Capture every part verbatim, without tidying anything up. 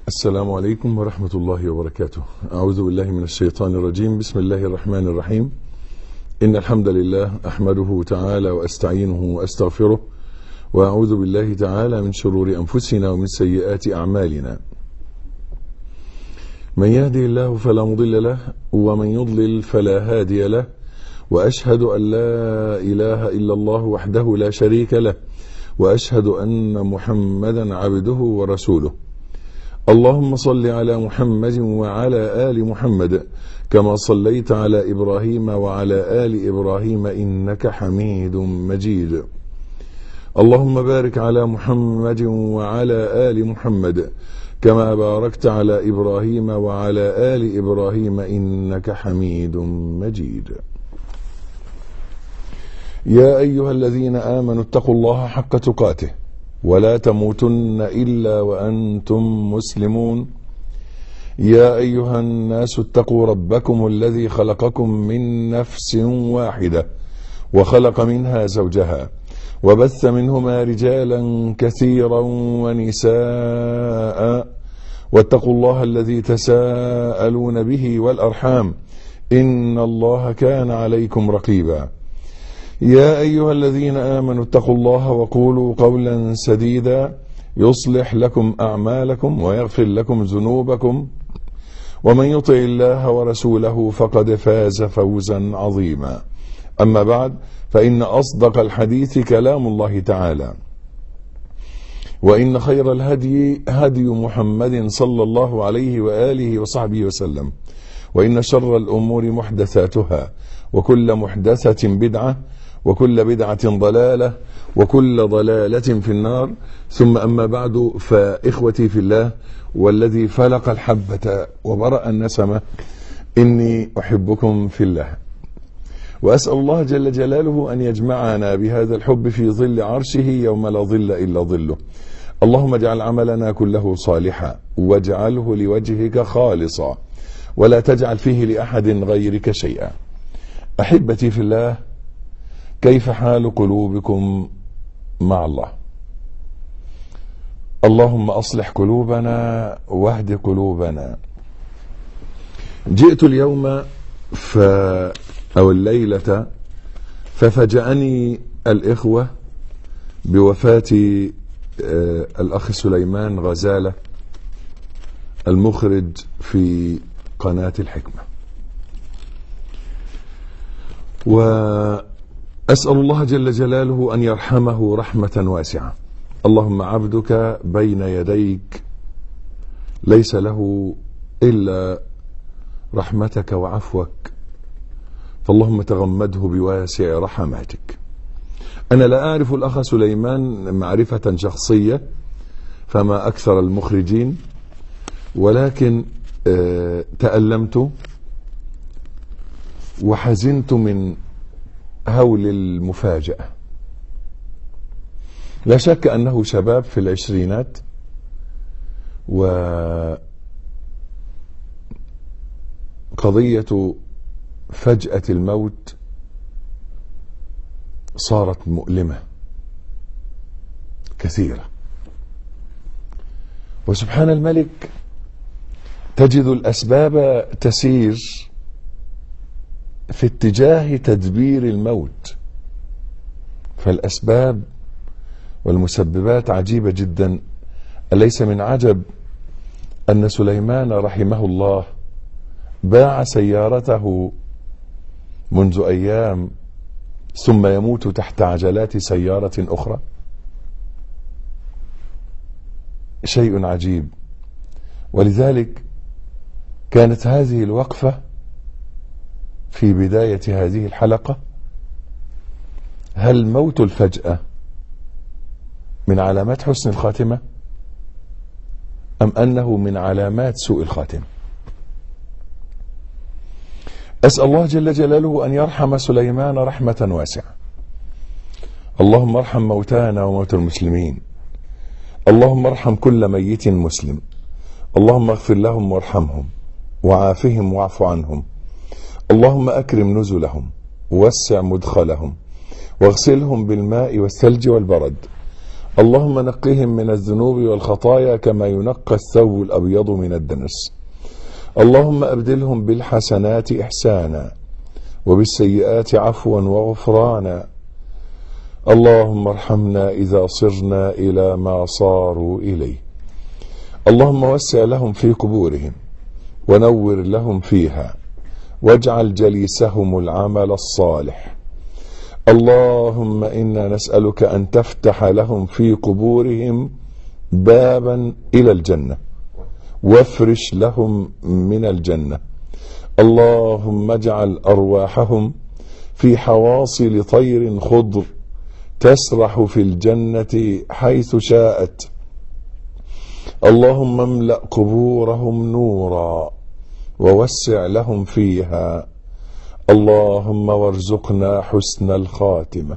السلام عليكم ورحمة الله وبركاته. أعوذ بالله من الشيطان الرجيم. بسم الله الرحمن الرحيم. إن الحمد لله أحمده تعالى وأستعينه وأستغفره، وأعوذ بالله تعالى من شرور أنفسنا ومن سيئات أعمالنا. من يهدي الله فلا مضل له، ومن يضلل فلا هادي له، وأشهد أن لا إله إلا الله وحده لا شريك له، وأشهد أن محمدا عبده ورسوله. اللهم صل على محمد وعلى آل محمد كما صليت على إبراهيم وعلى آل إبراهيم إنك حميد مجيد. اللهم بارك على محمد وعلى آل محمد كما باركت على إبراهيم وعلى آل إبراهيم إنك حميد مجيد. يا أيها الذين آمنوا اتقوا الله حق تقاته ولا تموتن إلا وأنتم مسلمون. يا أيها الناس اتقوا ربكم الذي خلقكم من نفس واحدة وخلق منها زوجها وبث منهما رجالا كثيرا ونساء، واتقوا الله الذي تساءلون به والأرحام إن الله كان عليكم رقيبا. يا أيها الذين آمنوا اتقوا الله وقولوا قولا سديدا يصلح لكم أعمالكم ويغفر لكم ذنوبكم، ومن يطع الله ورسوله فقد فاز فوزا عظيما. أما بعد، فإن أصدق الحديث كلام الله تعالى، وإن خير الهدي هدي محمد صلى الله عليه وآله وصحبه وسلم، وإن شر الأمور محدثاتها، وكل محدثة بدعة، وكل بدعة ضلالة، وكل ضلالة في النار. ثم أما بعد، فإخوتي في الله والذي فلق الحبة وبرأ النسمة، إني أحبكم في الله، وأسأل الله جل جلاله أن يجمعنا بهذا الحب في ظل عرشه يوم لا ظل إلا ظله. اللهم اجعل عملنا كله صالحا، واجعله لوجهك خالصا، ولا تجعل فيه لأحد غيرك شيئا. أحبتي في الله، كيف حال قلوبكم مع الله؟ اللهم أصلح قلوبنا واهد قلوبنا. جئت اليوم ف أو الليلة ففجأني الإخوة بوفاة الأخ سليمان غزالة المخرج في قناة الحكمة، وأسأل الله جل جلاله أن يرحمه رحمة واسعة. اللهم عبدك بين يديك ليس له إلا رحمتك وعفوك، فاللهم تغمده بواسع رحماتك. أنا لا أعرف الأخ سليمان معرفة شخصية فما أكثر المخرجين، ولكن تألمت وحزنت من هول المفاجأة. لا شك أنه شباب في العشرينات، وقضية فجأة الموت صارت مؤلمة كثيرة. وسبحان الملك، تجد الأسباب تسير في اتجاه تدبير الموت، فالأسباب والمسببات عجيبة جدا. أليس من عجب أن سليمان رحمه الله باع سيارته منذ أيام ثم يموت تحت عجلات سيارة أخرى؟ شيء عجيب. ولذلك كانت هذه الوقفة في بداية هذه الحلقة: هل موت الفجأة من علامات حسن الخاتمة أم أنه من علامات سوء الخاتمة؟ أسأل الله جل جلاله أن يرحم سليمان رحمة واسعة. اللهم ارحم موتانا وموتى المسلمين. اللهم ارحم كل ميت مسلم. اللهم اغفر لهم وارحمهم وعافهم واعف عنهم. اللهم أكرم نزلهم ووسع مدخلهم واغسلهم بالماء والثلج والبرد. اللهم نقهم من الذنوب والخطايا كما ينقى الثوب الأبيض من الدنس. اللهم أبدلهم بالحسنات إحسانا وبالسيئات عفوا وغفرانا. اللهم ارحمنا إذا صرنا إلى ما صاروا إليه. اللهم وسع لهم في قبورهم ونور لهم فيها واجعل جليسهم العمل الصالح. اللهم إنا نسألك أن تفتح لهم في قبورهم بابا إلى الجنة وافرش لهم من الجنة. اللهم اجعل أرواحهم في حواصل طير خضر تسرح في الجنة حيث شاءت. اللهم املأ قبورهم نورا ووسع لهم فيها. اللهم وارزقنا حسن الخاتمة.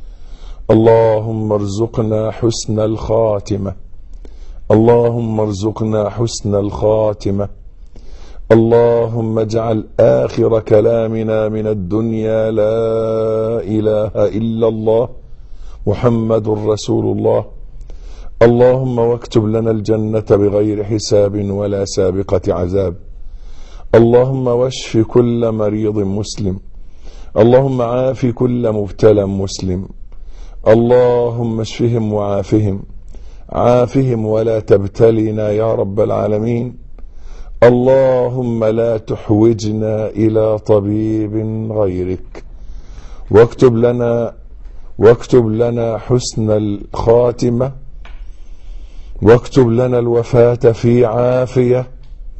اللهم ارزقنا حسن الخاتمة. اللهم ارزقنا حسن الخاتمة. اللهم اجعل آخر كلامنا من الدنيا لا إله إلا الله محمد رسول الله. اللهم واكتب لنا الجنة بغير حساب ولا سابقة عذاب. اللهم واشف كل مريض مسلم. اللهم عاف كل مبتلى مسلم. اللهم اشفهم وعافهم. عافهم ولا تبتلنا يا رب العالمين. اللهم لا تحوجنا إلى طبيب غيرك. واكتب لنا واكتب لنا حسن الخاتمة. واكتب لنا الوفاة في عافية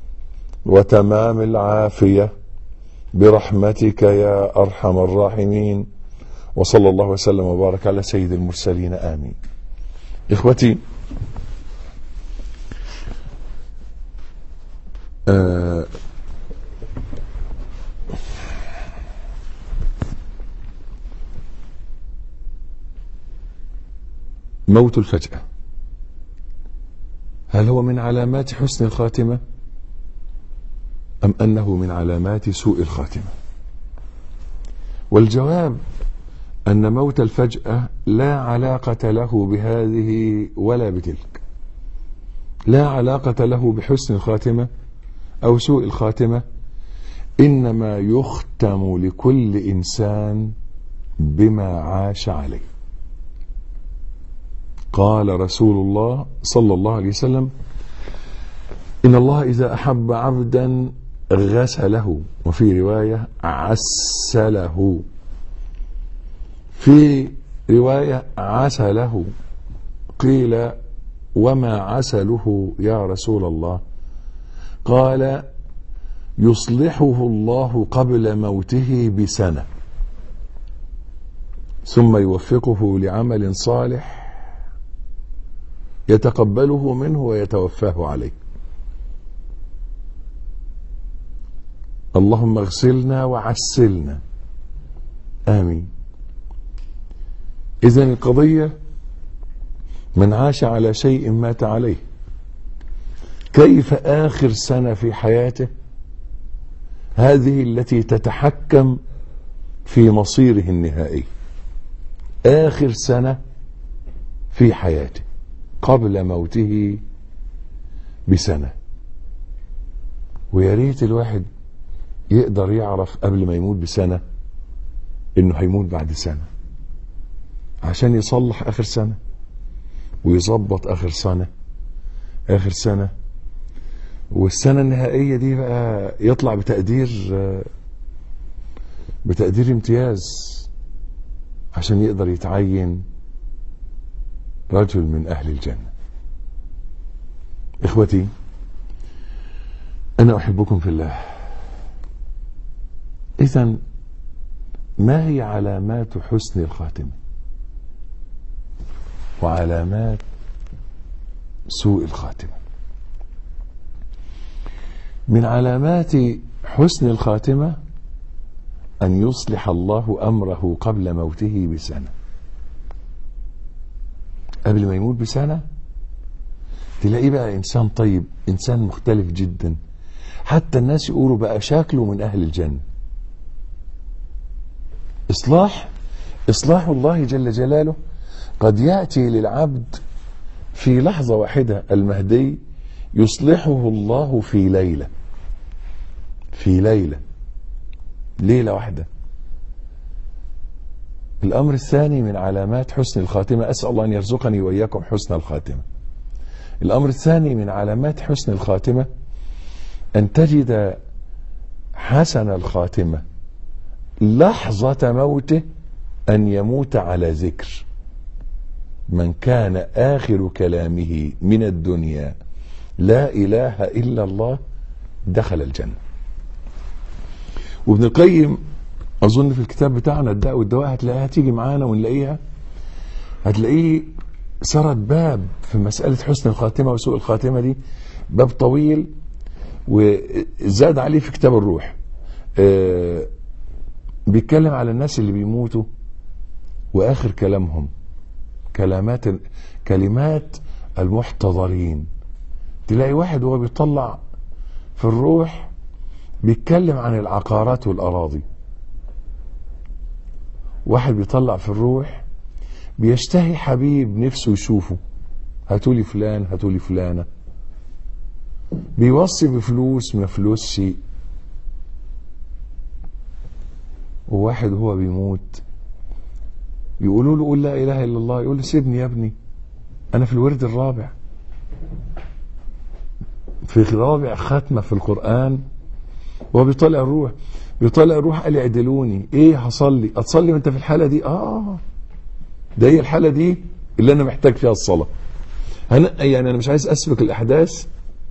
وتمام العافية برحمتك يا أرحم الراحمين. وصلى الله وسلم وبارك على سيد المرسلين. آمين. إخوتي، آه موت الفجأة هل هو من علامات حسن الخاتمة أم أنه من علامات سوء الخاتمة؟ والجواب أن موت الفجأة لا علاقة له بهذه ولا بتلك، لا علاقة له بحسن الخاتمة أو سوء الخاتمة، إنما يختم لكل إنسان بما عاش عليه. قال رسول الله صلى الله عليه وسلم: إن الله إذا أحب عبدا غسله، وفي رواية عسله، في رواية عسله. قيل: وما عسله يا رسول الله؟ قال: يصلحه الله قبل موته بسنة ثم يوفقه لعمل صالح يتقبله منه ويتوفاه عليه. اللهم اغسلنا وعسلنا. آمين. إذن القضية من عاش على شيء مات عليه. كيف آخر سنة في حياته هذه التي تتحكم في مصيره النهائي؟ آخر سنة في حياته قبل موته بسنة. ويا ريت الواحد يقدر يعرف قبل ما يموت بسنة انه هيموت بعد سنة، عشان يصلح اخر سنة ويظبط اخر سنة اخر سنة والسنة النهائية دي بقى يطلع بتقدير بتقدير امتياز عشان يقدر يتعين رجل من اهل الجنة. اخوتي، انا احبكم في الله. إذن ما هي علامات حسن الخاتمة وعلامات سوء الخاتمة؟ من علامات حسن الخاتمة أن يصلح الله أمره قبل موته بسنة. قبل ما يموت بسنة تلاقيه بقى إنسان طيب، إنسان مختلف جدا، حتى الناس يقولوا بقى شكله من أهل الجنة. إصلاح إصلاح الله جل جلاله قد يأتي للعبد في لحظة واحدة المهدي يصلحه الله في ليلة، في ليلة ليلة واحدة. الأمر الثاني من علامات حسن الخاتمة، أسأل الله أن يرزقني وإياكم حسن الخاتمة. الأمر الثاني من علامات حسن الخاتمة أن تجد حسن الخاتمة لحظة موته أن يموت على ذكر من كان آخر كلامه من الدنيا لا إله إلا الله دخل الجنة. وابن القيم أظن في الكتاب بتاعنا الداء والدواء هتلاقيها، هتيجي معانا ونلاقيها، هتلاقيه سرد باب في مسألة حسن الخاتمة وسوء الخاتمة دي، باب طويل، وزاد عليه في كتاب الروح. آه بيتكلم على الناس اللي بيموتوا وآخر كلامهم كلمات كلمات المحتضرين. تلاقي واحد وهو بيطلع في الروح بيتكلم عن العقارات والأراضي، واحد بيطلع في الروح بيشتهي حبيب نفسه يشوفه، هاتولي فلان هاتولي فلانة، بيوصي بفلوس ما فلوسش. وواحد هو بيموت يقولوا له قول لا إله إلا الله، يقول له سيبني يا ابني أنا في الورد الرابع، في رابع ختمة في القرآن. وهو بيطلع الروح بيطلع الروح قال يعدلوني ايه هصلي، اتصلي وانت في الحالة دي؟ اه ده هي الحالة دي اللي انا محتاج فيها الصلاة. يعني انا مش عايز اسبق الاحداث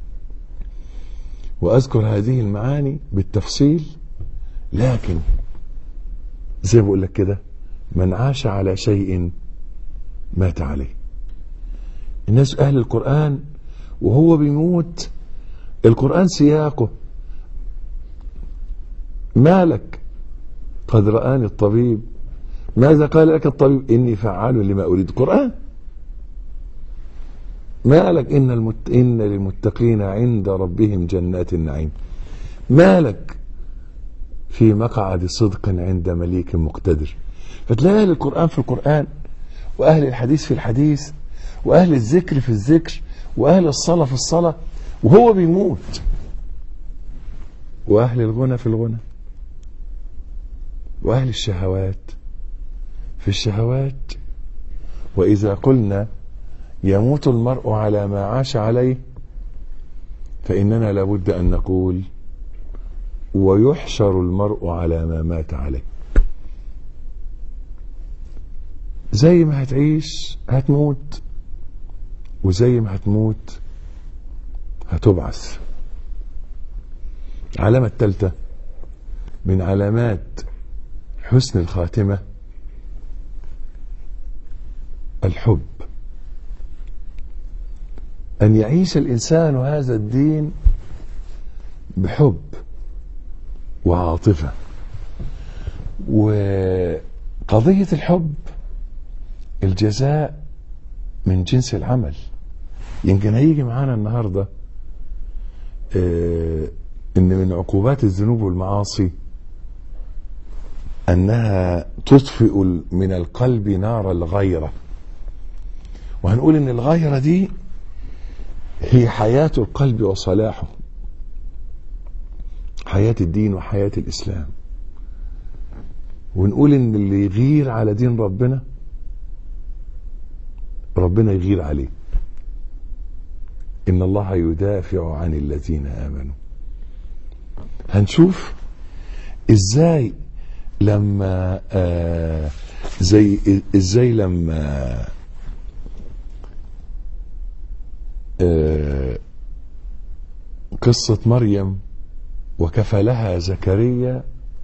واذكر هذه المعاني بالتفصيل، لكن زي بقول لك كده، من عاش على شيء مات عليه. الناس اهل القرآن وهو بيموت القرآن سياقه مالك قد رآني الطبيب، ماذا قال لك الطبيب؟ إني فعال لما أريد. قرآن. مالك إن, المت... إن للمتقين عند ربهم جنات النعيم، مالك في مقعد صدق عند مليك مقتدر. فتلاقي أهل القرآن في القرآن، وأهل الحديث في الحديث، وأهل الذكر في الذكر، وأهل الصلاة في الصلاة وهو بيموت، وأهل الغنى في الغنى، وأهل الشهوات في الشهوات. وإذا قلنا يموت المرء على ما عاش عليه فإننا لابد أن نقول ويحشر المرء على ما مات عليه. زي ما هتعيش هتموت، وزي ما هتموت هتبعث. علامة الثالثة من علامات حسن الخاتمة الحب، أن يعيش الإنسان هذا الدين بحب وعاطفة. وقضية الحب الجزاء من جنس العمل. يمكن هيجي معانا النهاردة اه إن من عقوبات الذنوب والمعاصي أنها تطفئ من القلب نار الغيرة. وهنقول إن الغيرة دي هي حياة القلب وصلاحه، حياة الدين وحياة الإسلام. ونقول إن اللي يغير على دين ربنا ربنا يغير عليه. إن الله يدافع عن الذين آمنوا. هنشوف إزاي لما آه زي إزاي لما آه قصة مريم وكفلها زكريا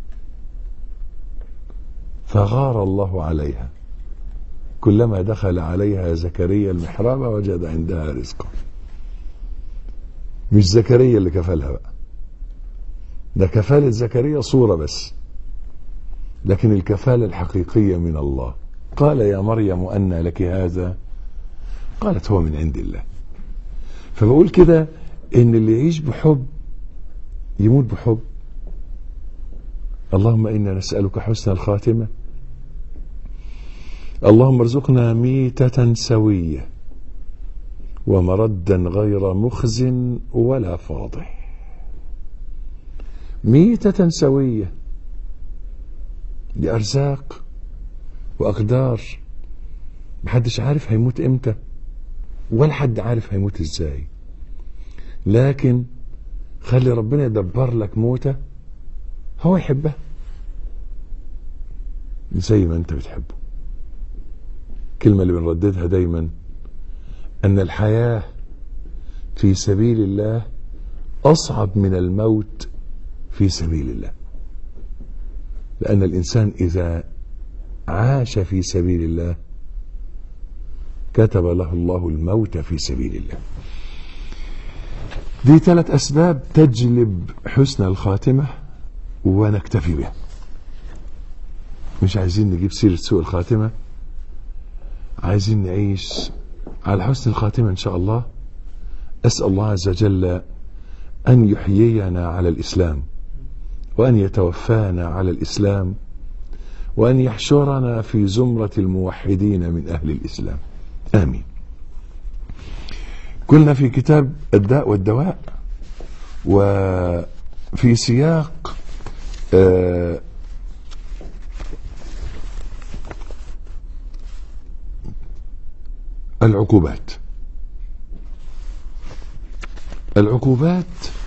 فغار الله عليها، كلما دخل عليها زكريا المحراب وجد عندها رزقا. مش زكريا اللي كفلها بقى، ده كفالة زكريا صورة بس، لكن الكفالة الحقيقية من الله. قال يا مريم أنى لك هذا؟ قالت هو من عند الله. فبقول كده إن اللي يعيش بحب يموت بحب. اللهم إنا نسألك حسن الخاتمة، اللهم ارزقنا ميتة سوية ومردا غير مخز ولا فاضح، ميتة سوية. دي أرزاق وأقدار، محدش عارف هيموت امتى ولا حد عارف هيموت ازاي، لكن خلي ربنا يدبر لك موتة هو يحبها زي ما انت بتحبه. الكلمة اللي بنرددها دايما أن الحياة في سبيل الله أصعب من الموت في سبيل الله، لأن الإنسان إذا عاش في سبيل الله كتب له الله الموت في سبيل الله. دي ثلاث أسباب تجلب حسن الخاتمة ونكتفي بها، مش عايزين نجيب سيرة سوء الخاتمة، عايزين نعيش على حسن الخاتمة إن شاء الله. أسأل الله عز وجل أن يحيينا على الإسلام، وأن يتوفانا على الإسلام، وأن يحشرنا في زمرة الموحدين من أهل الإسلام، آمين. كنا في كتاب الداء والدواء، وفي سياق آه العقوبات. العقوبات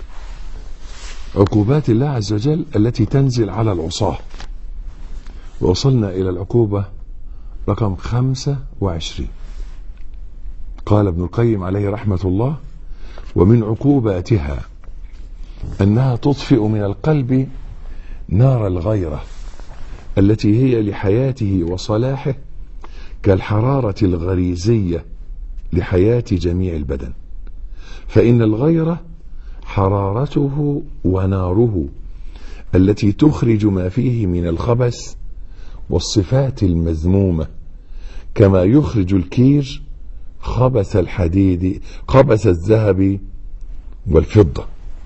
عقوبات الله عز وجل التي تنزل على العصاة، ووصلنا إلى العقوبة رقم خمسة وعشرين. قال ابن القيم عليه رحمة الله: ومن عقوباتها أنها تطفئ من القلب نار الغيرة التي هي لحياته وصلاحه كالحرارة الغريزية لحياة جميع البدن، فإن الغيرة حرارته وناره التي تخرج ما فيه من الخبث والصفات المذمومة، كما يخرج الكير خبث الحديد خبث الذهب والفضة.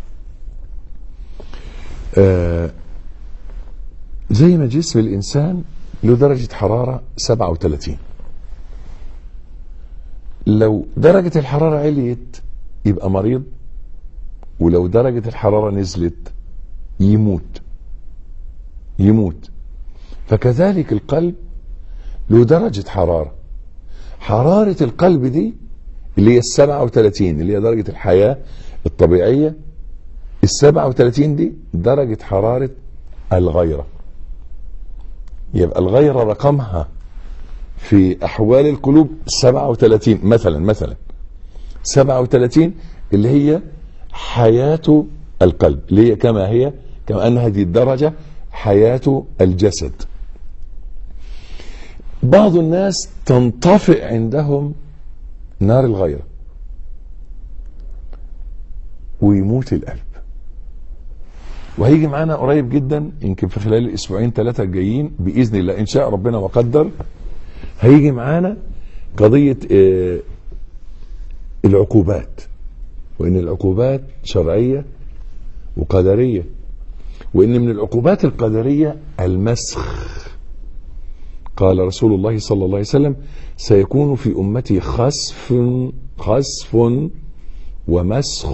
آه زي ما جسم الإنسان له درجة حرارة سبعة وثلاثين، لو درجة الحرارة عليت يبقى مريض، ولو درجة الحرارة نزلت يموت يموت فكذلك القلب له درجة حرارة. حرارة القلب دي اللي هي السبعة وثلاثين اللي هي درجة الحياة الطبيعية، السبعة وثلاثين دي درجة حرارة الغيرة. يبقى الغيرة رقمها في أحوال القلوب سبعة وثلاثين مثلا مثلا سبعة وثلاثين اللي هي حياة القلب، اللي هي كما هي كما أن هذه الدرجة حياة الجسد. بعض الناس تنطفئ عندهم نار الغيرة ويموت القلب، وهيجي معانا قريب جدا يمكن في خلال الاسبوعين ثلاثة الجايين بإذن الله إن شاء ربنا وقدر، هيجي معانا قضية آه العقوبات، وإن العقوبات شرعية وقدرية، وإن من العقوبات القدرية المسخ. قال رسول الله صلى الله عليه وسلم: سيكون في أمتي خسف خسف ومسخ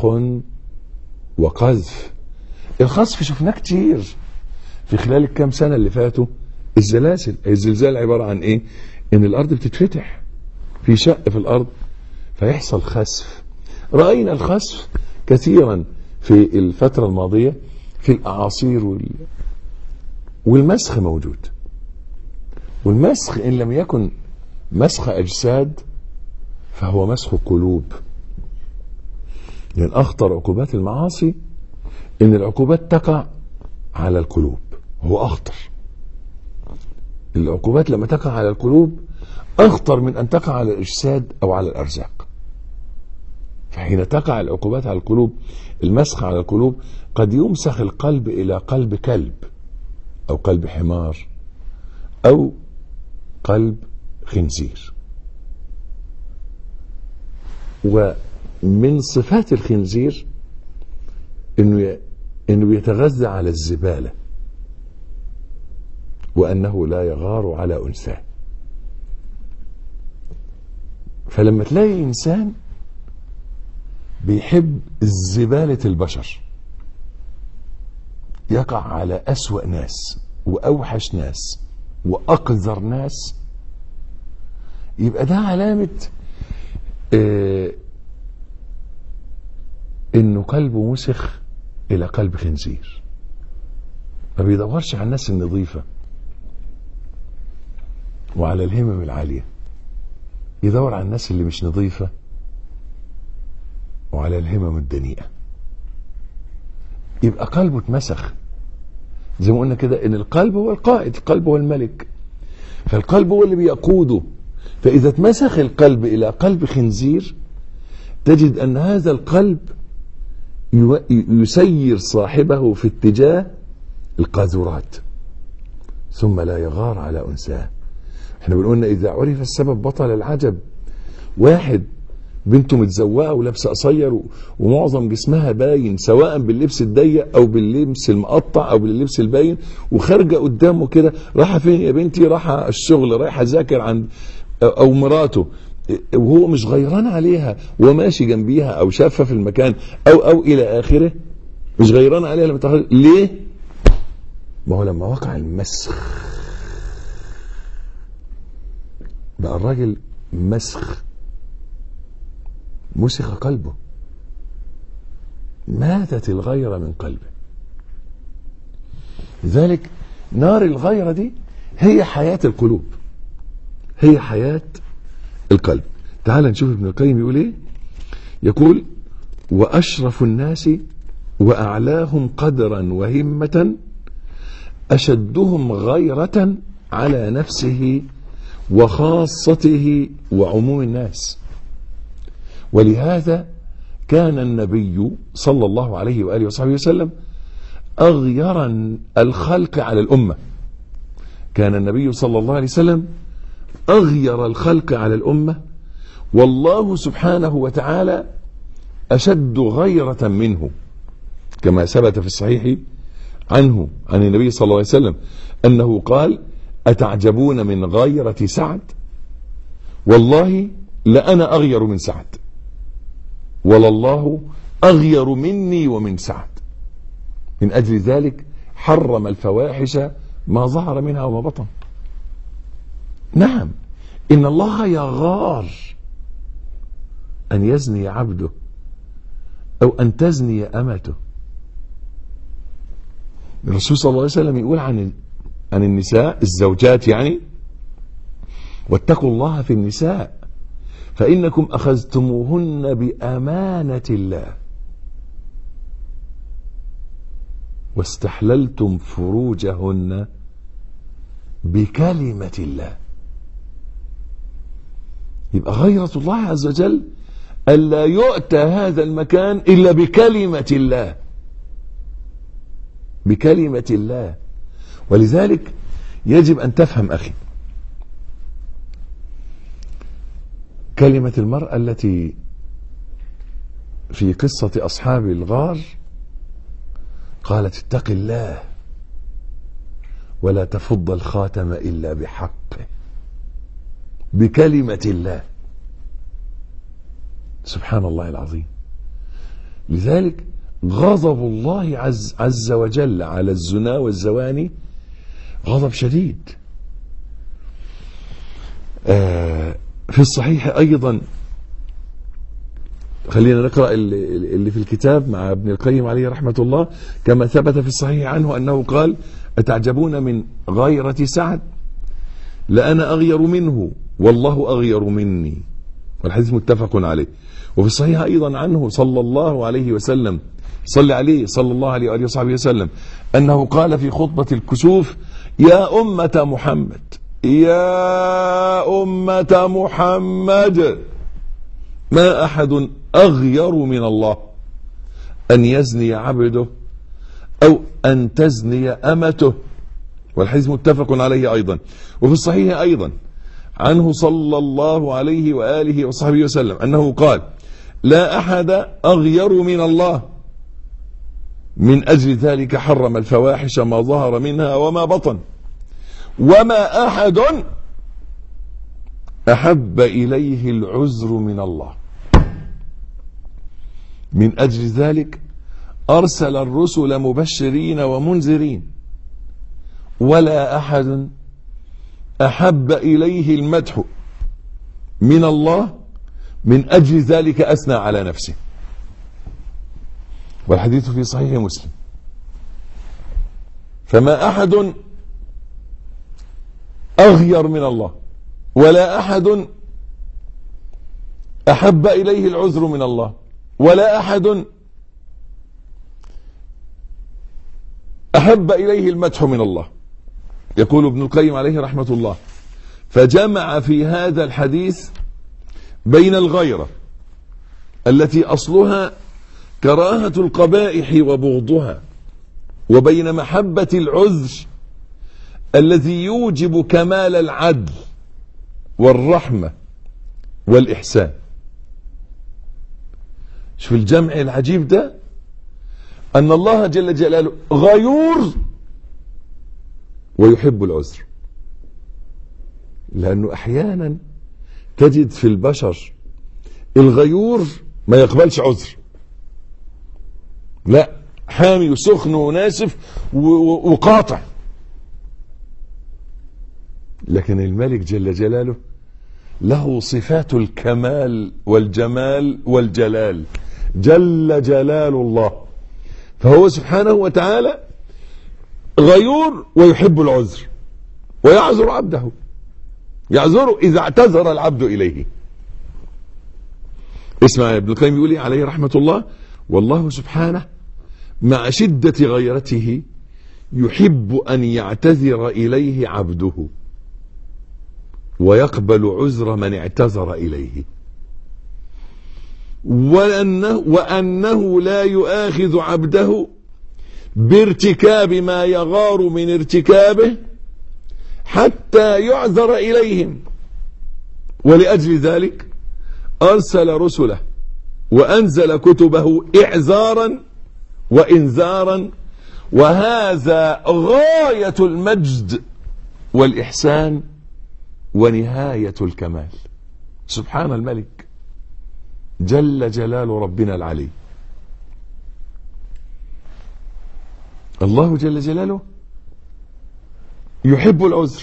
وقذف. الخسف شفناه كتير في خلال الكام سنة اللي فاتوا، الزلازل. الزلزال عبارة عن ايه؟ ان الارض بتتفتح في شق في الارض فيحصل خسف. رأينا الخسف كثيرا في الفترة الماضية في الأعاصير وال... والمسخ موجود. والمسخ إن لم يكن مسخ أجساد فهو مسخ قلوب، لأن أخطر عقوبات المعاصي إن العقوبات تقع على القلوب، هو أخطر. العقوبات لما تقع على القلوب أخطر من أن تقع على الأجساد أو على الأرزاق. فحين تقع العقوبات على القلوب، المسخ على القلوب، قد يمسخ القلب إلى قلب كلب أو قلب حمار أو قلب خنزير. ومن صفات الخنزير إنه إنه يتغذى على الزبالة، وأنه لا يغار على أنثاه. فلما تلاقي إنسان بيحب زبالة البشر، يقع على أسوأ ناس وأوحش ناس وأقذر ناس، يبقى ده علامة اه إنه قلبه مسخ إلى قلب خنزير. ما بيدورش على الناس النظيفة وعلى الهمم العالية، يدور على الناس اللي مش نظيفة وعلى الهمم الدنيئة. يبقى قلبه اتمسخ. زي ما قلنا كده ان القلب هو القائد، القلب هو الملك، فالقلب هو اللي بيقوده. فإذا اتمسخ القلب إلى قلب خنزير تجد أن هذا القلب يسير صاحبه في اتجاه القاذورات، ثم لا يغار على أنساه. احنا بنقولنا إذا عرف السبب بطل العجب. واحد بنته متزوقة ولابسة قصير ومعظم جسمها باين، سواء باللبس الضيق أو باللبس المقطع أو باللبس الباين، وخارجة قدامه كده، رايحة فين يا بنتي؟ رايحة الشغل، رايحة ذاكر عند أو مراته، وهو مش غيران عليها وماشي جنبيها أو شافها في المكان أو أو إلى آخره، مش غيران عليها لما تخرج. ليه؟ ما هو لما وقع المسخ بقى الراجل مسخ، مسخ قلبه، ماتت الغيرة من قلبه. لذلك نار الغيرة دي هي حياة القلوب، هي حياة القلب. تعال نشوف ابن القيم يقول ايه. يقول: وأشرف الناس وأعلاهم قدرا وهمة أشدهم غيرة على نفسه وخاصته وعموم الناس. ولهذا كان النبي صلى الله عليه وآله وصحبه وسلم أغير الخلق على الأمة. كان النبي صلى الله عليه وسلم أغير الخلق على الأمة، والله سبحانه وتعالى أشد غيرة منه، كما ثبت في الصحيح عنه عن النبي صلى الله عليه وسلم أنه قال: أتعجبون من غيرة سعد؟ والله لأنا أغير من سعد، ولله أغير مني ومن سعد. من أجل ذلك حرم الفواحش ما ظهر منها وما بطن. نعم، إن الله يغار أن يزني عبده أو أن تزني أمته. الرسول صلى الله عليه وسلم يقول عن عن النساء الزوجات يعني: واتقوا الله في النساء فإنكم أخذتموهن بأمانة الله واستحللتم فروجهن بكلمة الله. يبقى غيرة الله عز وجل ألا يؤتى هذا المكان إلا بكلمة الله، بكلمة الله. ولذلك يجب أن تفهم أخي، كلمة المرأة التي في قصة أصحاب الغار قالت: اتق الله ولا تفض الخاتم إلا بحقه، بكلمة الله. سبحان الله العظيم. لذلك غضب الله عز, عز وجل على الزنا والزواني غضب شديد. آه في الصحيح أيضا، خلينا نقرأ اللي, اللي في الكتاب مع ابن القيم عليه رحمة الله، كما ثبت في الصحيح عنه أنه قال: أتعجبون من غيرة سعد؟ لأنا أغير منه والله أغير مني. والحديث متفق عليه. وفي الصحيح أيضا عنه صلى الله عليه وسلم، صلى عليه صلى الله عليه وآله وصحبه وسلم، أنه قال في خطبة الكسوف: يا أمة محمد، يا أمة محمد، ما أحد أغير من الله أن يزني عبده أو أن تزني أمته. والحديث متفق عليه أيضا. وفي الصحيح أيضا عنه صلى الله عليه وآله وصحبه وسلم أنه قال: لا أحد أغير من الله، من أجل ذلك حرم الفواحش ما ظهر منها وما بطن، وما أحد أحب إليه العذر من الله. من أجل ذلك أرسل الرسل مبشرين ومنذرين، ولا أحد أحب إليه المدح من الله من أجل ذلك أثنى على نفسه. والحديث في صحيح مسلم. فما أحد أغير من الله، ولا أحد أحب إليه العذر من الله، ولا أحد أحب إليه المدح من الله. يقول ابن القيم عليه رحمة الله: فجمع في هذا الحديث بين الغيرة التي أصلها كراهة القبائح وبغضها، وبين محبة العذر الذي يوجب كمال العدل والرحمة والإحسان. شوف الجمع العجيب ده، أن الله جل جلاله غيور ويحب العذر. لأنه أحيانا تجد في البشر الغيور ما يقبلش عذر، لا، حامي وسخن وناسف وقاطع. لكن الملك جل جلاله له صفات الكمال والجمال والجلال، جل جلال الله. فهو سبحانه وتعالى غيور ويحب العذر، ويعذر عبده، يعذره إذا اعتذر العبد إليه. اسمع ابن القيم يقول عليه رحمة الله: والله سبحانه مع شدة غيرته يحب أن يعتذر إليه عبده، ويقبل عذر من اعتذر إليه، وأنه, وأنه لا يؤاخذ عبده بارتكاب ما يغار من ارتكابه حتى يعذر إليهم. ولأجل ذلك أرسل رسله وأنزل كتبه إعذارا وإنذارا، وهذا غاية المجد والإحسان ونهاية الكمال. سبحان الملك جل جلال ربنا العلي. الله جل جلاله يحب العذر،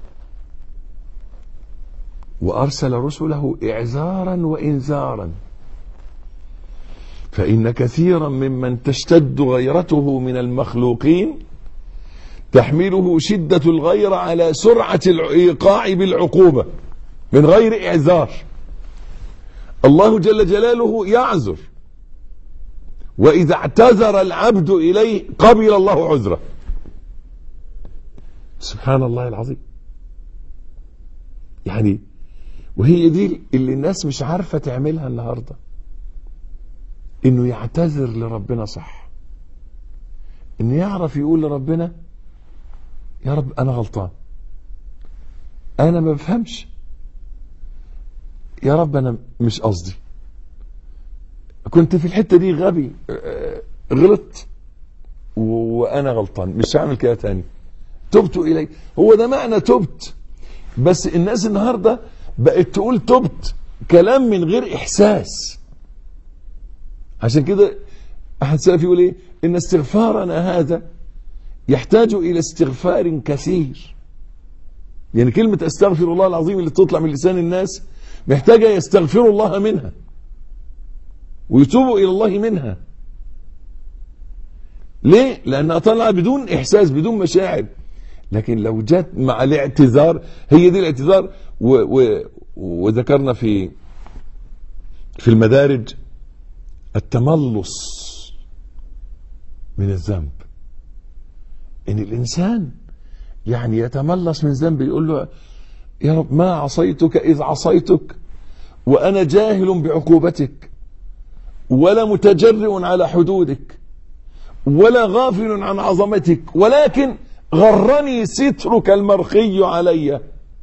وأرسل رسله إعذارا وإنذارا. فإن كثيرا ممن تشتد غيرته من المخلوقين تحمله شدة الغيرة على سرعة الإيقاع بالعقوبة من غير إعذار. الله جل جلاله يعذر، وإذا اعتذر العبد إليه قبل الله عذره. سبحان الله العظيم. يعني وهي دي اللي الناس مش عارفة تعملها النهاردة، انه يعتذر لربنا صح، انه يعرف يقول لربنا: يا رب انا غلطان، انا ما بفهمش، يا رب انا مش قصدي، كنت في الحتة دي غبي، غلط وانا غلطان، مش هعمل كده تاني، تبت الي. هو ده معنى تبت. بس الناس النهاردة بقت تقول تبت كلام من غير احساس. عشان كده احد السلف يقول ايه: ان استغفارنا هذا يحتاج الى استغفار كثير. يعني كلمة استغفر الله العظيم اللي تطلع من لسان الناس محتاجة يستغفروا الله منها ويتوبوا الى الله منها. ليه؟ لانها طالعة بدون احساس، بدون مشاعر. لكن لو جت مع الاعتذار، هي دي الاعتذار. و و وذكرنا في في المدارج التملص من الذنب، ان الانسان يعني يتملص من ذنب، يقول له: يا رب ما عصيتك اذ عصيتك وانا جاهل بعقوبتك، ولا متجرئ على حدودك، ولا غافل عن عظمتك، ولكن غرني سترك المرخي علي،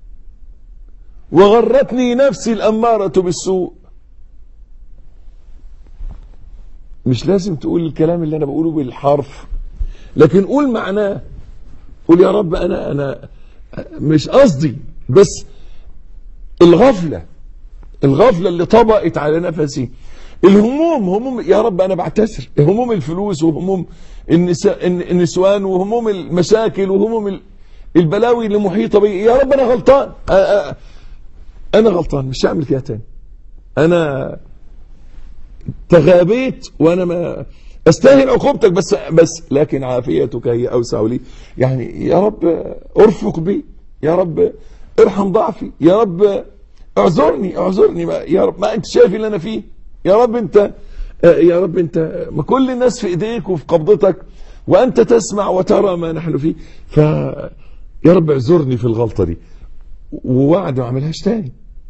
وغرتني نفسي الأمارة بالسوء. مش لازم تقول الكلام اللي أنا بقوله بالحرف، لكن قول معناه. قول: يا رب أنا أنا مش قصدي، بس الغفلة الغفلة اللي طبقت على نفسي، الهموم، هموم يا رب أنا بعتذر، هموم الفلوس وهموم النساء النسوان وهموم المشاكل وهموم البلاوي اللي محيطة بي، يا رب أنا غلطان، أنا غلطان مش هعمل فيها تاني، أنا تغابيت وأنا ما أستاهل عقوبتك، بس بس لكن عافيتك هي أوسع لي. يعني يا رب أرفق بي، يا رب ارحم ضعفي، يا رب اعذرني اعذرني يا رب، ما أنت شايف اللي أنا فيه، يا رب أنت يا رب أنت ما كل الناس في إيديك وفي قبضتك وأنت تسمع وترى ما نحن فيه، ف يا رب اعذرني في الغلطة دي ووعد ما أعملهاش تاني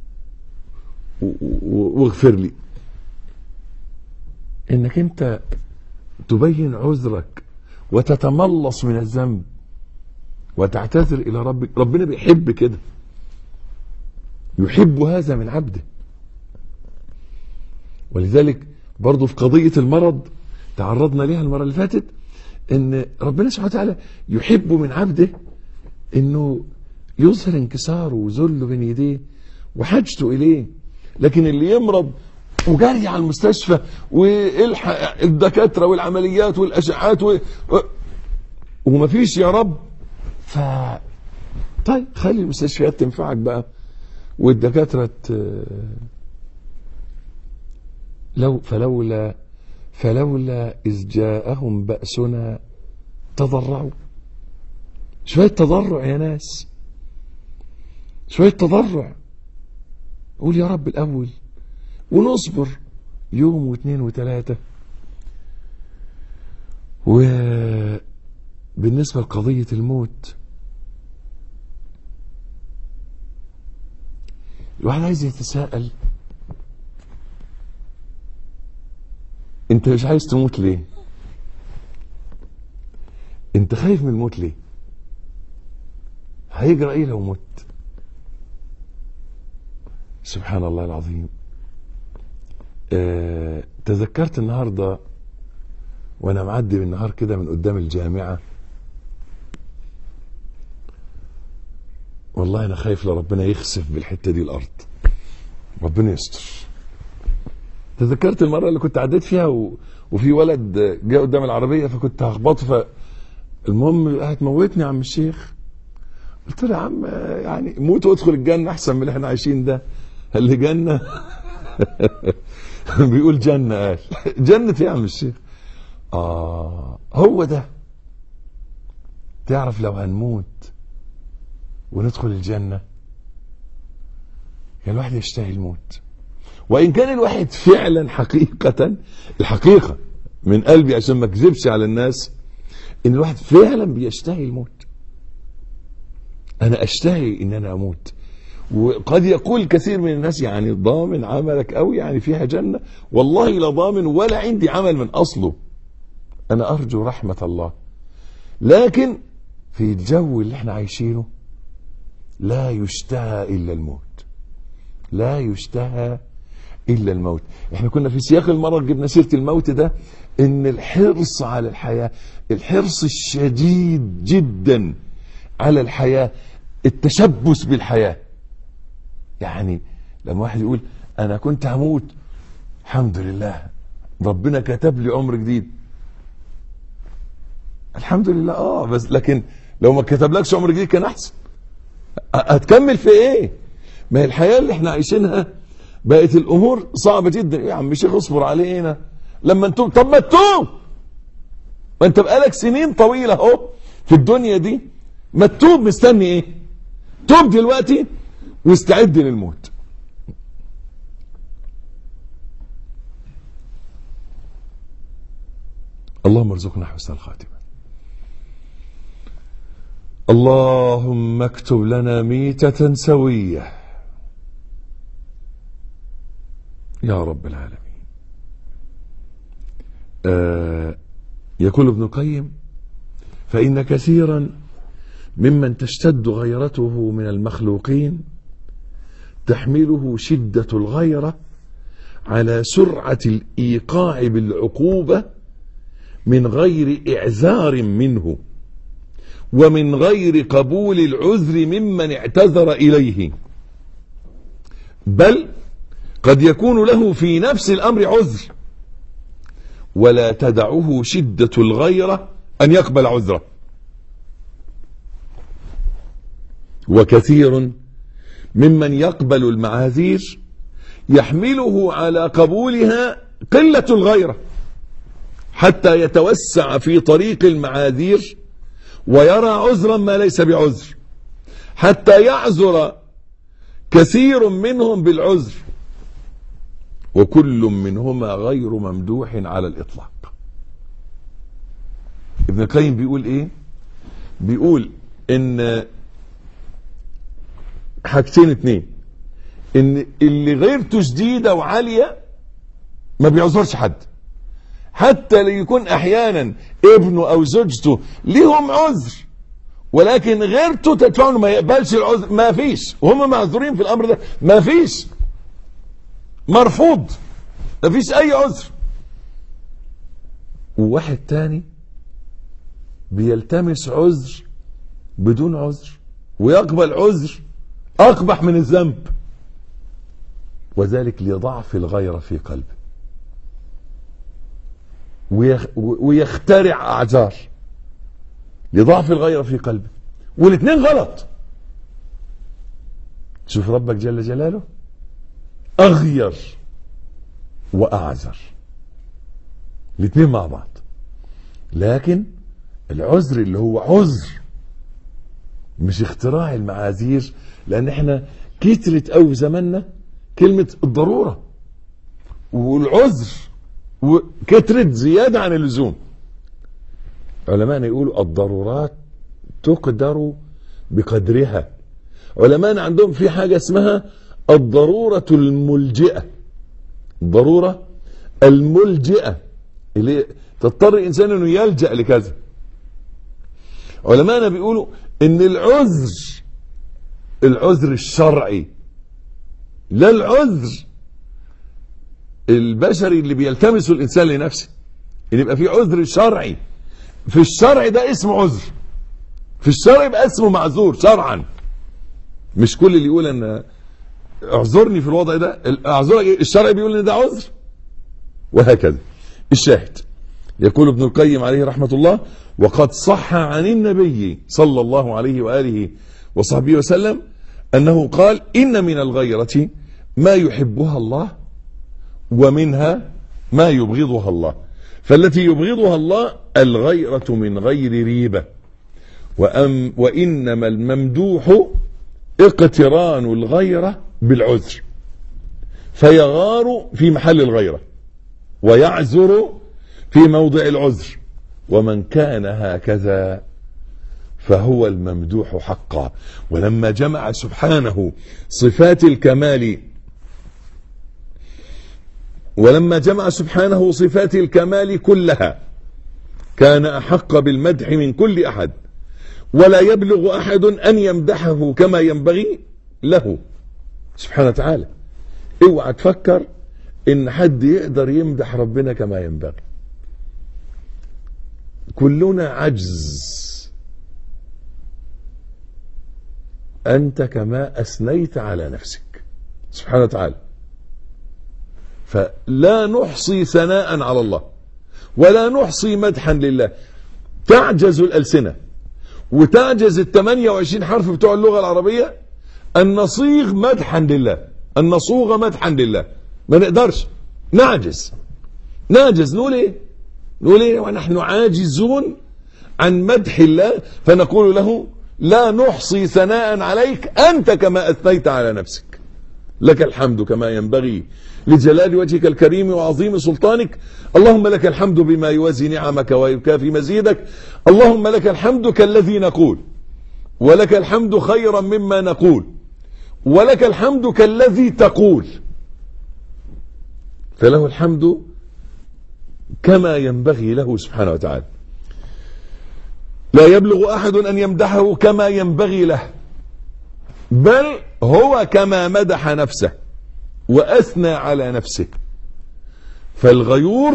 واغفر لي. إنك أنت تبين عذرك وتتملص من الذنب وتعتذر إلى ربك، ربنا بيحب كده، يحب هذا من عبده. ولذلك برضو في قضية المرض تعرضنا لها المرة اللي فاتت، ان ربنا سبحانه وتعالى يحب من عبده انه يظهر انكساره وذله بين يديه وحاجته اليه. لكن اللي يمرض وجري على المستشفى والحق الدكاترة والعمليات والاشعات و... ومفيش يا رب، ف طيب خلي المستشفيات تنفعك بقى والدكاترة لو فلولا فلولا إذ جاءهم بأسنا تضرعوا. شوية تضرع يا ناس، شوية تضرع، قول يا رب الأول ونصبر يوم واثنين وثلاثة. وبالنسبة لقضية الموت، الواحد عايز يتساءل، انت مش عايز تموت ليه؟ انت خايف من الموت ليه؟ هيجرى ايه لو مت؟ سبحان الله العظيم. اه تذكرت النهاردة وانا معدي بالنهار كده من قدام الجامعة، والله انا خايف لربنا يخسف بالحتة دي الارض، ربنا يستر. تذكرت المرة اللي كنت عديت فيها و... وفي ولد جاء قدام العربية فكنت هخبطه، فالمهم هتموتني يا عم الشيخ. قلت له يا عم يعني موت وادخل الجنة احسن من اللي احنا عايشين ده. قال لي جنة؟ بيقول جنة، قال جنة يا عم الشيخ؟ اه هو ده. تعرف لو هنموت وندخل الجنة كان الواحد يشتهي الموت، وإن كان الواحد فعلا حقيقة الحقيقة من قلبي عشان ما اكذبش على الناس، إن الواحد فعلا بيشتهي الموت. أنا أشتهي إن أنا أموت. وقد يقول كثير من الناس يعني ضامن عملك أو يعني فيها جنة، والله لا ضامن ولا عندي عمل من أصله. أنا أرجو رحمة الله، لكن في الجو اللي احنا عايشينه لا يشتهى إلا الموت، لا يشتهى إلا الموت. احنا كنا في سياق المرض جبنا سيرة الموت ده، ان الحرص على الحياة، الحرص الشديد جدا على الحياة، التشبث بالحياة. يعني لما واحد يقول انا كنت هموت الحمد لله ربنا كتب لي عمر جديد، الحمد لله اه بس لكن لو ما كتبلكش عمر جديد كان احسن. هتكمل في ايه؟ ما هي الحياة اللي احنا عايشينها بقت الامور صعبة جدا. يا عم الشيخ اصبر علينا لما انتم، طب ما تتوب، ما انت بقالك سنين طويلة اهو في الدنيا دي، ما تتوب مستني ايه؟ توب دلوقتي واستعد للموت. اللهم ارزقنا حسن الخاتمة. اللهم اكتب لنا ميتة سوية يا رب العالمين. آه يقول ابن القيم: فإن كثيرا ممن تشتد غيرته من المخلوقين تحمله شدة الغيرة على سرعة الإيقاع بالعقوبة من غير إعذار منه ومن غير قبول العذر ممن اعتذر إليه، بل قد يكون له في نفس الأمر عذر، ولا تدعه شدة الغيرة أن يقبل عذره. وكثير ممن يقبل المعاذير يحمله على قبولها قلة الغيرة، حتى يتوسع في طريق المعاذير ويرى عذرا ما ليس بعذر، حتى يعذر كثير منهم بالعذر، وكل منهما غير ممدوح على الإطلاق. ابن القيم بيقول ايه؟ بيقول ان حاجتين اتنين، ان اللي غيرته شديدة وعالية ما بيعذرش حد، حتى لو يكون احيانا ابنه او زوجته ليهم عذر، ولكن غيرته تدفعه ما يقبلش العذر، ما فيش، وهم معذورين في الامر ده، ما فيش، مرفوض، ما فيش اي عذر. وواحد تاني بيلتمس عذر بدون عذر، ويقبل عذر اقبح من الذنب، وذلك لضعف الغيرة في قلبه، ويخترع اعذار لضعف الغيرة في قلبه، والاثنين غلط. شوف ربك جل جلاله اغير واعذر، الاثنين مع بعض. لكن العذر اللي هو عذر مش اختراع المعاذير، لان احنا كترت قوي في زماننا كلمة الضرورة والعذر، وكترت زيادة عن اللزوم. علماءنا يقولوا الضرورات تقدر بقدرها. علماءنا عندهم في حاجة اسمها الضرورة الملجئة، الضرورة الملجئة اللي تضطر الإنسان أنه يلجأ لكذا. علماءنا بيقولوا ان العذر العذر الشرعي، لا العذر البشري اللي بيلتمسه الإنسان لنفسه، ان يبقى في عذر شرعي. في الشرع ده اسمه عذر، في الشرع يبقى اسمه معذور شرعا. مش كل اللي يقول ان اعذرني في الوضع ده اعذر، الشرع بيقول ان ده عذر، وهكذا. الشاهد يقول ابن القيم عليه رحمة الله: وقد صح عن النبي صلى الله عليه وآله وصحبه وسلم أنه قال: إن من الغيرة ما يحبها الله، ومنها ما يبغضها الله، فالتي يبغضها الله الغيرة من غير ريبة، وأم وإنما الممدوح اقتران الغيرة بالعذر، فيغار في محل الغيرة ويعذر في موضع العذر، ومن كان هكذا فهو الممدوح حقا. ولما جمع سبحانه صفات الكمال ولما جمع سبحانه صفات الكمال كلها كان أحق بالمدح من كل أحد، ولا يبلغ أحد أن يمدحه كما ينبغي له سبحانه وتعالى. اوعى تفكر ان حد يقدر يمدح ربنا كما ينبغي، كلنا عجز. أنت كما أثنيت على نفسك سبحانه وتعالى، فلا نحصي ثناء على الله ولا نحصي مدحا لله. تعجز الألسنة وتعجز الثمانية وعشرين حرف بتوع اللغة العربية أن نصيغ مدحا لله، أن نصوغ مدحا لله، ما نقدرش، نعجز نعجز نقول ايه نقول ايه ونحن عاجزون عن مدح الله، فنقول له: لا نحصي ثناء عليك أنت كما أثنيت على نفسك، لك الحمد كما ينبغي لجلال وجهك الكريم وعظيم سلطانك، اللهم لك الحمد بما يوازي نعمك ويكافي مزيدك، اللهم لك الحمد كالذي نقول، ولك الحمد خيرا مما نقول، ولك الحمد كالذي تقول، فله الحمد كما ينبغي له سبحانه وتعالى. لا يبلغ أحد أن يمدحه كما ينبغي له، بل هو كما مدح نفسه وأثنى على نفسه. فالغيور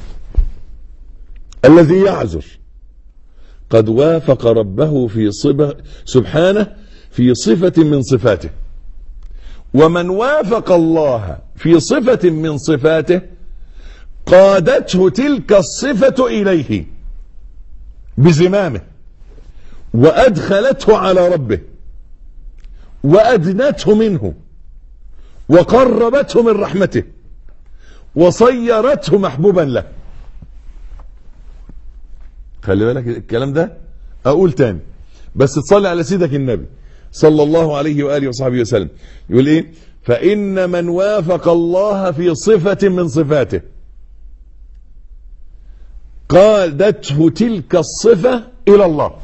الذي يعذر قد وافق ربه في صفة سبحانه في صفة من صفاته، ومن وافق الله في صفة من صفاته قادته تلك الصفة إليه بزمامه وأدخلته على ربه وأدنته منه وقربته من رحمته وصيرته محبوبا له. خلي بالك الكلام ده أقول تاني بس تصلي على سيدك النبي صلى الله عليه وآله وصحبه وسلم. يقول إيه؟ فإن من وافق الله في صفة من صفاته قادته تلك الصفة إلى الله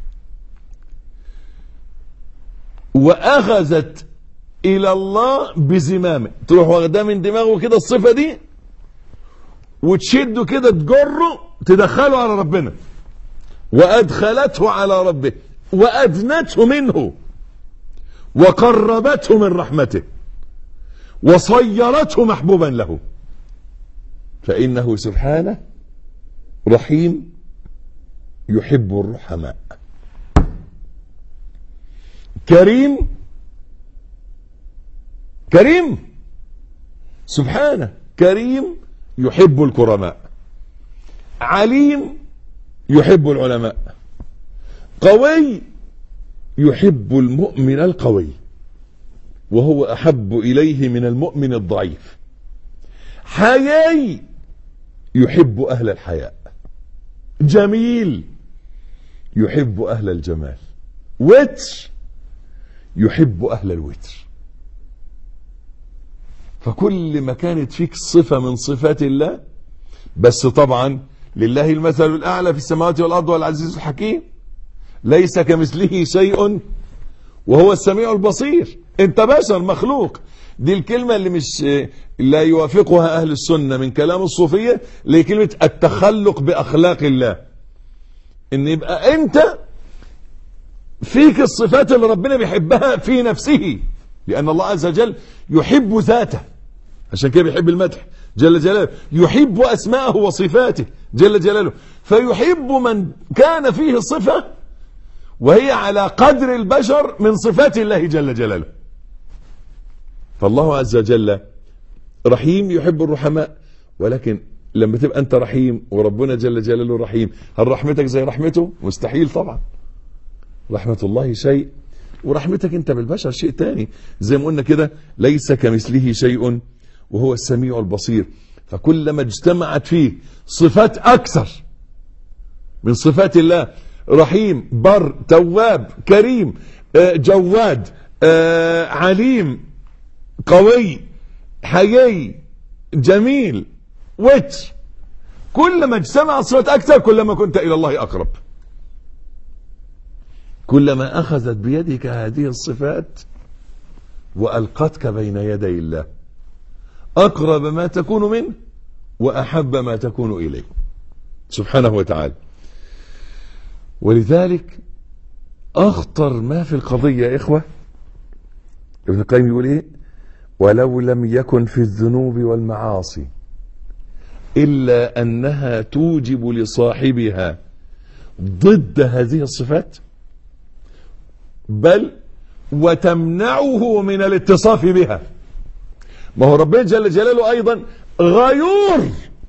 وأخذت إلى الله بزمامه. تروح واخداه من دماغه كده الصفة دي وتشده كده تجره تدخله على ربنا وأدخلته على ربه وأدنته منه وقربته من رحمته وصيرته محبوبا له. فإنه سبحانه رحيم يحب الرحماء، كريم كريم سبحانه كريم يحب الكرماء، عليم يحب العلماء، قوي يحب المؤمن القوي وهو أحب إليه من المؤمن الضعيف، حيي يحب أهل الحياء، جميل يحب أهل الجمال، وتر يحب أهل الوتر. فكل ما كانت فيك صفة من صفات الله، بس طبعا لله المثل الأعلى في السماوات والأرض والعزيز الحكيم، ليس كمثله شيء وهو السميع البصير. انت بشر مخلوق، دي الكلمة اللي مش لا يوافقها أهل السنة من كلام الصوفية، اللي هي كلمة التخلق بأخلاق الله، ان يبقى انت فيك الصفات اللي ربنا بيحبها في نفسه، لأن الله عز وجل يحب ذاته، عشان كده بيحب المدح جل جلاله، يحب أسماءه وصفاته جل جلاله، فيحب من كان فيه صفة وهي على قدر البشر من صفات الله جل جلاله. فالله عز وجل رحيم يحب الرحماء، ولكن لما تبقى أنت رحيم وربنا جل جلاله رحيم، هل رحمتك زي رحمته؟ مستحيل طبعا. رحمة الله شيء ورحمتك أنت بالبشر شيء تاني، زي ما قلنا كده ليس كمثله شيء وهو السميع البصير. فكلما اجتمعت فيه صفات أكثر من صفات الله، رحيم، بر، تواب، كريم، جواد، عليم، قوي، حيي، جميل، وتر، كلما اجتمعت صفات أكثر كلما كنت إلى الله أقرب. كلما أخذت بيدك هذه الصفات وألقتك بين يدي الله أقرب ما تكون منه وأحب ما تكون إليه سبحانه وتعالى. ولذلك أخطر ما في القضية يا إخوة، ابن القيم يقول إيه؟ ولو لم يكن في الذنوب والمعاصي إلا أنها توجب لصاحبها ضد هذه الصفات، بل وتمنعه من الاتصاف بها. ما هو ربنا جل جلاله أيضا غيور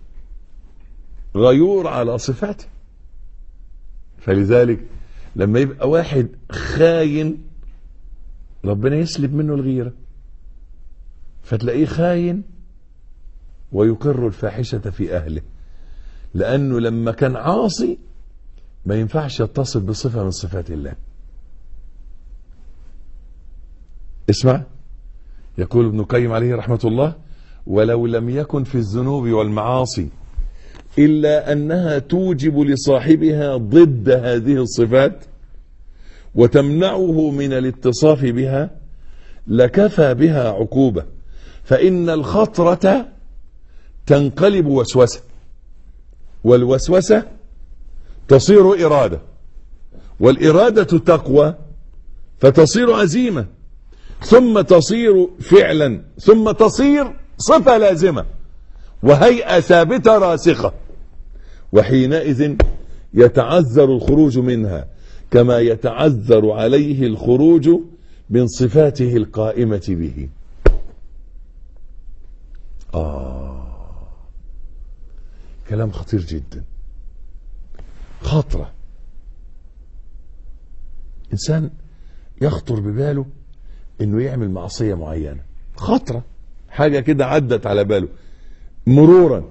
غيور على صفاته. فلذلك لما يبقى واحد خاين ربنا يسلب منه الغيرة، فتلاقيه خاين ويقر الفاحشة في أهله، لأنه لما كان عاصي ما ينفعش يتصف بصفة من صفات الله. اسمع، يقول ابن القيم عليه رحمة الله: ولو لم يكن في الذنوب والمعاصي إلا أنها توجب لصاحبها ضد هذه الصفات وتمنعه من الاتصاف بها لكفى بها عقوبة، فإن الخطرة تنقلب وسوسة، والوسوسة تصير إرادة، والإرادة تقوى فتصير عزيمة، ثم تصير فعلا، ثم تصير صفة لازمة وهيئة ثابتة راسخة، وحينئذ يتعذر الخروج منها كما يتعذر عليه الخروج من صفاته القائمة به. آه كلام خطير جدا. خطرة إنسان يخطر بباله إنه يعمل معصية معينة، خطرة حاجة كده عدت على باله مرورا.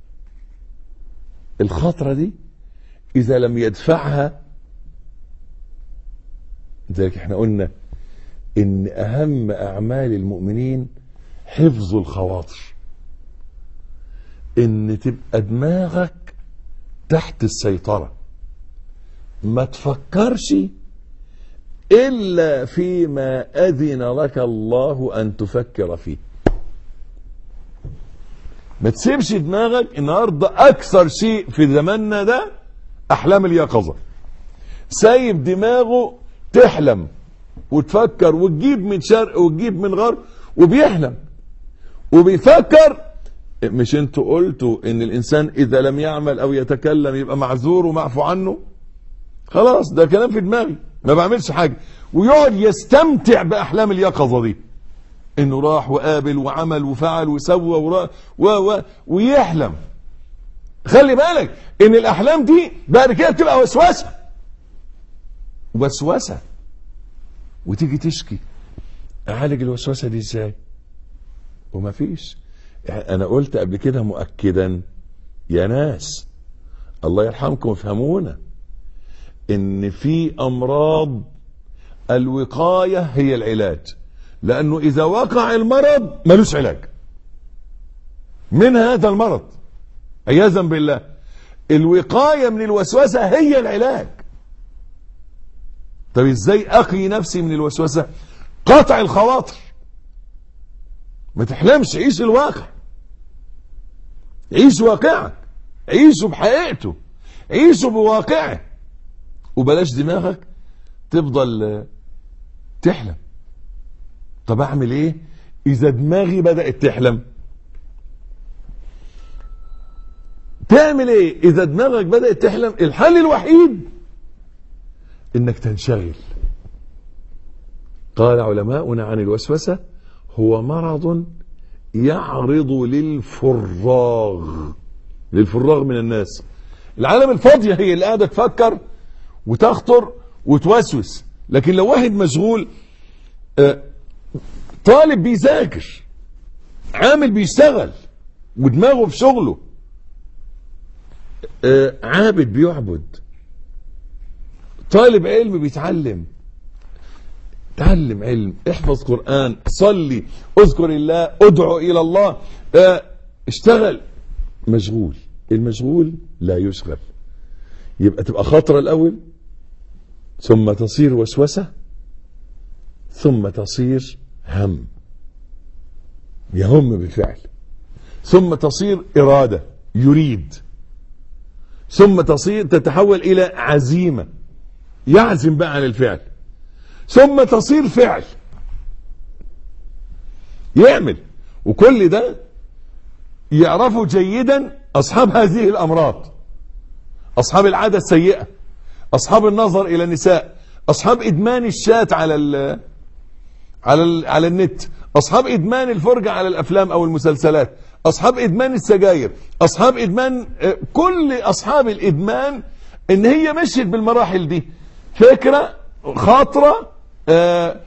الخطرة دي إذا لم يدفعها، لذلك احنا قلنا إن أهم أعمال المؤمنين حفظ الخواطر، إن تبقى دماغك تحت السيطرة، ما تفكرش إلا فيما أذن لك الله أن تفكر فيه. ما تسيبش دماغك. النهاردة أكثر شيء في زماننا ده أحلام اليقظة. سايب دماغه تحلم وتفكر وتجيب من شرق وتجيب من غرب وبيحلم وبيفكر. مش انتوا قلتوا ان الانسان اذا لم يعمل او يتكلم يبقى معذور ومعفو عنه؟ خلاص ده كلام في دماغي، ما بعملش حاجة. ويقعد يستمتع باحلام اليقظة دي، انه راح وقابل وعمل وفعل وسوى ورا و و ويحلم. خلي بالك ان الاحلام دي بعد كده بتبقى وسوسة وسوسة وتيجي تشكي اعالج الوسوسة دي ازاي؟ وما فيش. انا قلت قبل كده مؤكدا يا ناس الله يرحمكم افهمونا ان في امراض الوقاية هي العلاج، لانه اذا وقع المرض ملوش علاج من هذا المرض عياذا بالله. الوقاية من الوسوسة هي العلاج. طب ازاي اقي نفسي من الوسوسة؟ قطع الخواطر، ما تحلمش، عيش الواقع، عيش واقعك، عيشه بحقيقته، عيشه بواقعه، وبلاش دماغك تفضل تحلم. طب اعمل ايه اذا دماغي بدأت تحلم؟ تعمل ايه اذا دماغك بدأت تحلم؟ الحل الوحيد انك تنشغل. قال علماؤنا عن الوسوسة هو مرض يعرض للفراغ، للفراغ من الناس. العالم الفاضية هي اللي قاعدة تفكر وتخطر وتوسوس. لكن لو واحد مشغول، آه طالب بيذاكر، عامل بيشتغل ودماغه في شغله، آه عابد بيعبد، طالب علم بيتعلم، تعلم علم، احفظ قرآن، صلي، اذكر الله، ادعو الى الله، اه اشتغل. مشغول. المشغول لا يشغل. يبقى تبقى خطرة الاول، ثم تصير وسوسة، ثم تصير هم، يهم بالفعل، ثم تصير ارادة يريد، ثم تصير تتحول الى عزيمة يعزم بقى عن الفعل، ثم تصير فعل يعمل. وكل ده يعرفه جيدا أصحاب هذه الأمراض، أصحاب العادة السيئة، أصحاب النظر إلى النساء، أصحاب إدمان الشات على ال على ال على النت، أصحاب إدمان الفرجة على الأفلام أو المسلسلات، أصحاب إدمان السجاير، أصحاب إدمان، كل أصحاب الإدمان إن هي مشيت بالمراحل دي. فكرة، خاطرة، آه،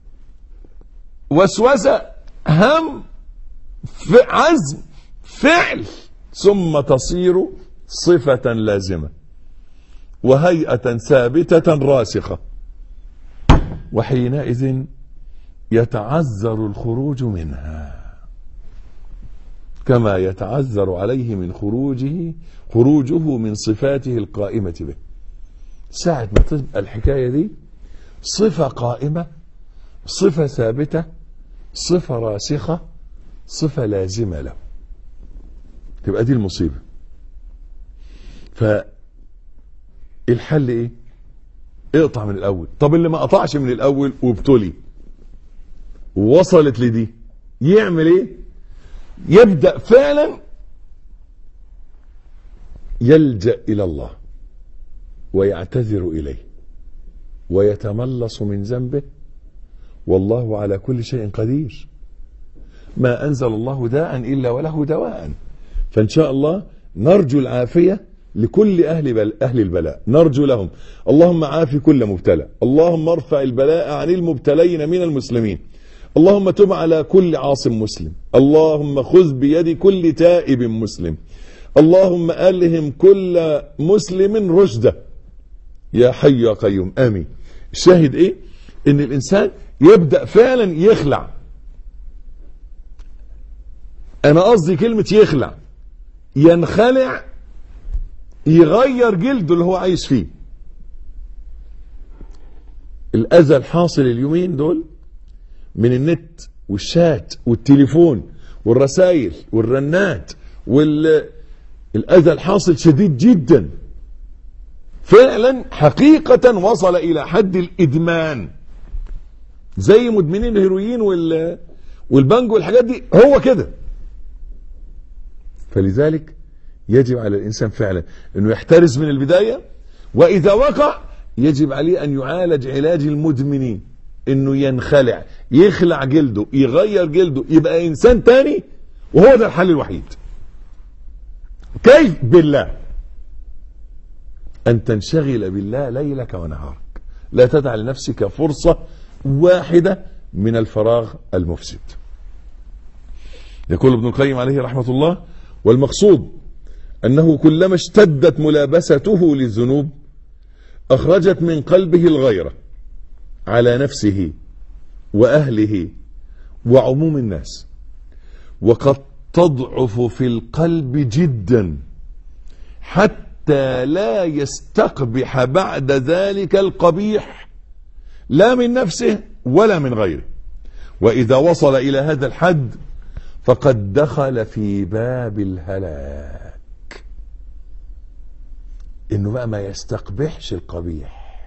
وسوسة، هم، عزم، فعل، ثم تصير صفة لازمة وهيئة ثابتة راسخة. وحينئذ يتعذر الخروج منها كما يتعذر عليه من خروجه خروجه من صفاته القائمة به. ساعة ما تبقى الحكاية دي صفة قائمة، صفة ثابتة، صفة راسخة، صفة لازمة له، تبقى دي المصيبة. فالحل ايه؟ اقطع من الاول. طب اللي ما قطعش من الاول وابتلي ووصلت لدي يعمل ايه؟ يبدأ فعلا يلجأ الى الله ويعتذر اليه ويتملص من ذنبه، والله على كل شيء قدير. ما أنزل الله داء إلا وله دواء. فإن شاء الله نرجو العافية لكل أهل, بل أهل البلاء، نرجو لهم اللهم عافي كل مبتلى، اللهم ارفع البلاء عن المبتلين من المسلمين، اللهم تب على كل عاصم مسلم، اللهم خذ بيد كل تائب مسلم، اللهم ألهم كل مسلم رشده يا حي يا قيوم آمين. الشاهد إيه؟ إن الإنسان يبدأ فعلا يخلع. أنا قصدي كلمة يخلع، ينخلع، يغير جلده اللي هو عايش فيه. الأذى الحاصل اليومين دول من النت والشات والتليفون والرسائل والرنات والأذى الحاصل شديد جدا فعلا، حقيقة وصل إلى حد الإدمان، زي مدمنين الهيروين والبانجو والحاجات دي، هو كده. فلذلك يجب على الإنسان فعلا أنه يحترز من البداية، وإذا وقع يجب عليه أن يعالج علاج المدمنين، أنه ينخلع، يخلع جلده، يغير جلده، يبقى إنسان تاني، وهو ده الحل الوحيد. كيف؟ بالله، أن تنشغل بالله ليلك ونهارك، لا تدع لنفسك فرصة واحدة من الفراغ المفسد. يقول ابن القيم عليه رحمة الله: والمقصود أنه كلما اشتدت ملابسته للذنوب أخرجت من قلبه الغيرة على نفسه وأهله وعموم الناس، وقد تضعف في القلب جدا حتى لا يستقبح بعد ذلك القبيح لا من نفسه ولا من غيره. وإذا وصل إلى هذا الحد فقد دخل في باب الهلاك، إنه بقى ما يستقبحش القبيح.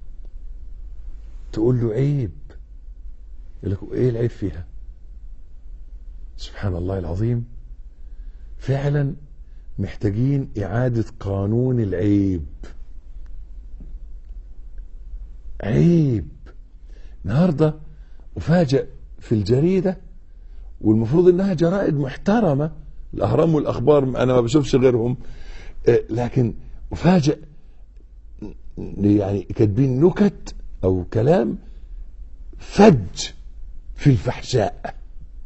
تقول له عيب، يقول لك إيه العيب فيها؟ سبحان الله العظيم، فعلا محتاجين إعادة قانون العيب. عيب. النهاردة أفاجأ في الجريدة، والمفروض إنها جرائد محترمة، الأهرام والأخبار أنا ما بشوفش غيرهم، لكن أفاجأ يعني كاتبين نكت أو كلام فج في الفحشاء،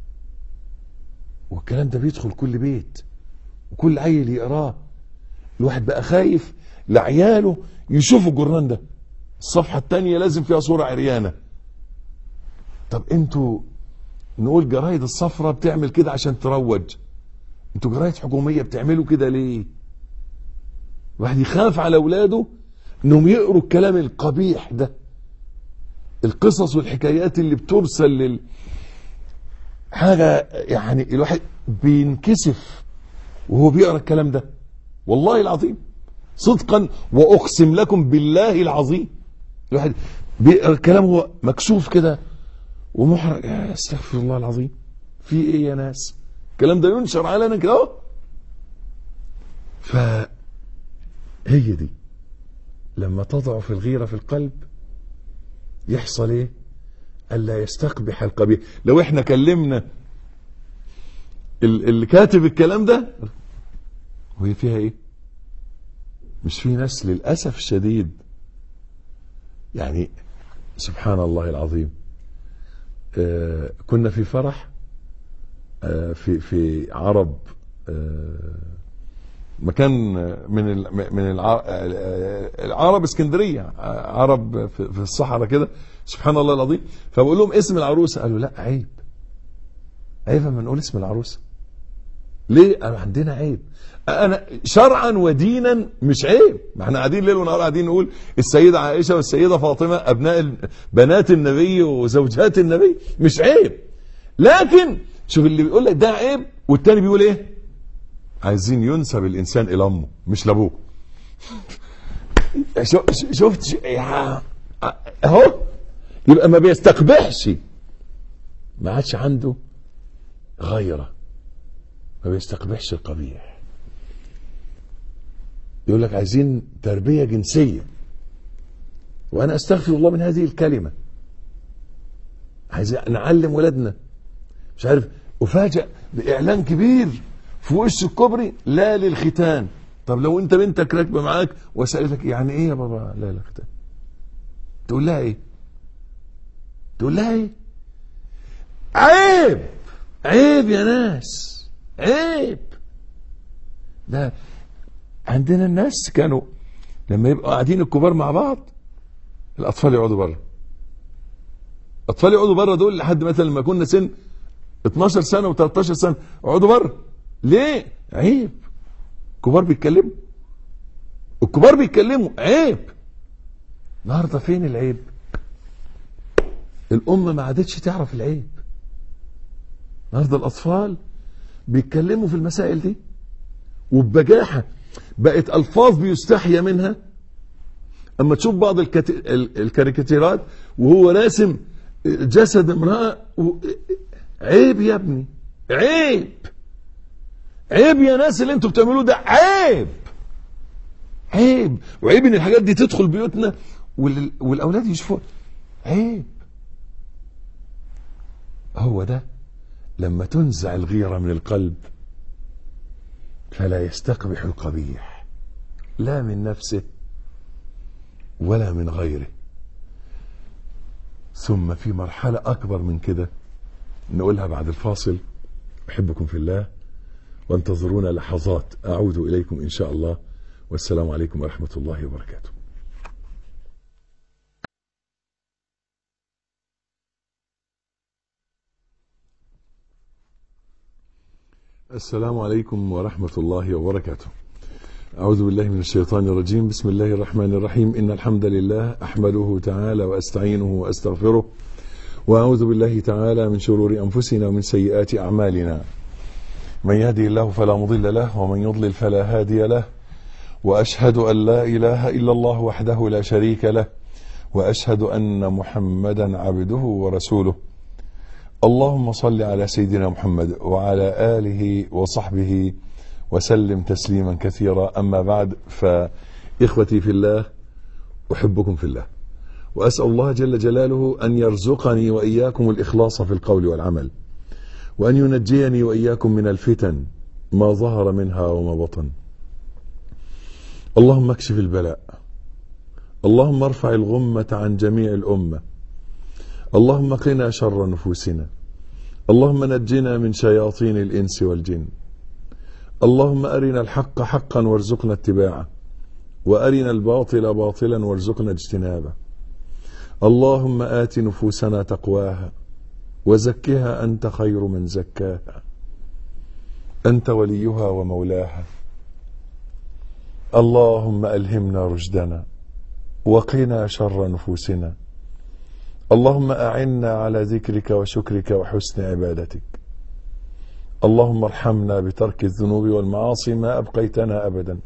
والكلام ده بيدخل كل بيت وكل عيل يقراه. الواحد بقى خايف لعياله يشوفوا الجرنان ده، الصفحة التانية لازم فيها صورة عريانة. طب انتوا، نقول جرايد الصفرة بتعمل كده عشان تروج، انتوا جرايد حكومية بتعملوا كده ليه؟ واحد يخاف على اولاده انهم يقروا الكلام القبيح ده، القصص والحكايات اللي بترسل لل حاجة، يعني الواحد بينكسف وهو بيقرأ الكلام ده، والله العظيم صدقا وأقسم لكم بالله العظيم. الواحد بيقرأ الكلام هو مكسوف كده ومحرج، استغفر الله العظيم، في ايه يا ناس؟ الكلام ده ينشر علينا كده اهو. فهي دي لما تضعف الغيرة في القلب يحصل ايه؟ ألا يستقبح القبيح. لو احنا كلمنا اللي كاتب الكلام ده، وهي فيها ايه؟ مش في ناس للأسف الشديد، يعني سبحان الله العظيم، آه كنا في فرح آه في في عرب، آه مكان من من العرب، اسكندريه، عرب في الصحراء كده، سبحان الله العظيم. فبقول لهم اسم العروسه، قالوا لا عيب، عيب اما نقول اسم العروسه ليه؟ قالوا عندنا عيب. انا شرعا ودينا مش عيب، ما احنا قاعدين ليل ونهار قاعدين نقول السيده عائشه والسيده فاطمه ابناء بنات النبي وزوجات النبي، مش عيب. لكن شوف اللي بيقول لك ده عيب والتاني بيقول ايه؟ عايزين ينسب الانسان الى امه مش لابوه. شفت اهو، يبقى ما بيستقبحش، ما عادش عنده غيره، ما بيستقبحش القبيح. يقول لك عايزين تربيه جنسيه، وانا استغفر الله من هذه الكلمه. عايزين نعلم ولادنا، مش عارف وفاجأ بإعلان كبير في وش الكوبري لا للختان. طب لو انت بنتك راكبه معاك وسألتك يعني ايه يا بابا لا للختان، تقول لها ايه؟ تقول لها ايه؟ عيب، عيب يا ناس، عيب. ده عندنا الناس كانوا لما يبقوا قاعدين الكبار مع بعض الاطفال يقعدوا بره. الاطفال يقعدوا بره دول لحد مثلا لما كنا سن اتناشر سنه و13 سنه اقعدوا بره. ليه؟ عيب. الكبار بيتكلموا، الكبار بيتكلموا، عيب. النهارده فين العيب؟ الام ما عادتش تعرف العيب. النهارده الاطفال بيتكلموا في المسائل دي وببجاحه، بقت الفاظ بيستحيا منها. اما تشوف بعض الكت... الكاريكاتيرات وهو راسم جسد امراه و... عيب يا ابني، عيب، عيب يا ناس اللي انتوا بتعملوه ده، عيب، عيب. وعيب ان الحاجات دي تدخل بيوتنا وال... والاولاد يشوفوها، عيب. هو ده لما تنزع الغيرة من القلب فلا يستقبح القبيح لا من نفسه ولا من غيره. ثم في مرحلة أكبر من كده نقولها بعد الفاصل. أحبكم في الله وانتظرونا لحظات أعود إليكم إن شاء الله، والسلام عليكم ورحمة الله وبركاته. السلام عليكم ورحمة الله وبركاته. أعوذ بالله من الشيطان الرجيم. بسم الله الرحمن الرحيم. إن الحمد لله أحمده تعالى وأستعينه وأستغفره، وأعوذ بالله تعالى من شرور أنفسنا ومن سيئات أعمالنا. من يهدي الله فلا مضل له ومن يضلل فلا هادي له، وأشهد أن لا إله إلا الله وحده لا شريك له، وأشهد أن محمدا عبده ورسوله. اللهم صل على سيدنا محمد وعلى آله وصحبه وسلم تسليما كثيرا. أما بعد، فإخوتي في الله أحبكم في الله، وأسأل الله جل جلاله أن يرزقني وإياكم الإخلاص في القول والعمل، وأن ينجيني وإياكم من الفتن ما ظهر منها وما بطن. اللهم اكشف البلاء، اللهم ارفع الغمة عن جميع الأمة، اللهم قنا شر نفوسنا، اللهم نجنا من شياطين الإنس والجن، اللهم أرنا الحق حقا وارزقنا اتباعه، وأرنا الباطل باطلا وارزقنا اجتنابه. اللهم آت نفوسنا تقواها وزكها أنت خير من زكاها، أنت وليها ومولاها. اللهم ألهمنا رشدنا وقنا شر نفوسنا، اللهم أعنا على ذكرك وشكرك وحسن عبادتك. اللهم ارحمنا بترك الذنوب والمعاصي ما أبقيتنا أبدا.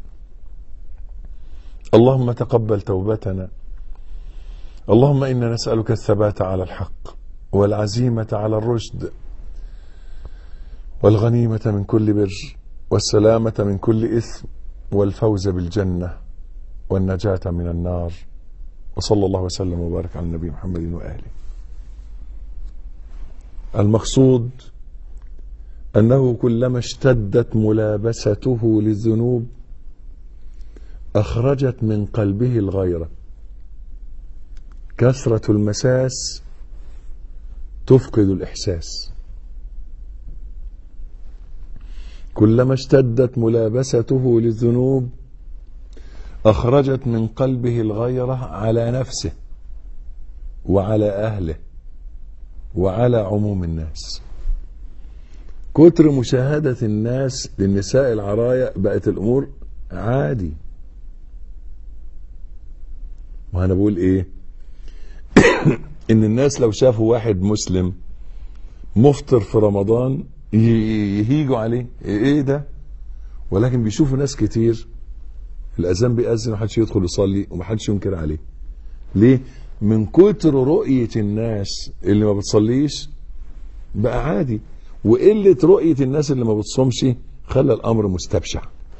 اللهم تقبل توبتنا. اللهم إنا نسألك الثبات على الحق والعزيمة على الرشد والغنيمة من كل بر والسلامة من كل إثم والفوز بالجنة والنجاة من النار. وصلى الله وسلم وبارك على النبي محمد وآله. المقصود أنه كلما اشتدت ملابسته للذنوب أخرجت من قلبه الغيرة. كثرة المساس تفقد الإحساس. كلما اشتدت ملابسته للذنوب أخرجت من قلبه الغيرة على نفسه وعلى أهله وعلى عموم الناس. كتر مشاهدة الناس للنساء العرايا بقت الأمور عادي. وأنا بقول إيه؟ إن الناس لو شافوا واحد مسلم مفطر في رمضان يهيجوا عليه، إيه ده؟ ولكن بيشوفوا ناس كتير الأذان بيأذن ومحدش يدخل يصلي ومحدش ينكر عليه. ليه؟ من كتر رؤية الناس اللي ما بتصليش بقى عادي، وقلة رؤية الناس اللي ما بتصومش خلى الأمر مستبشع.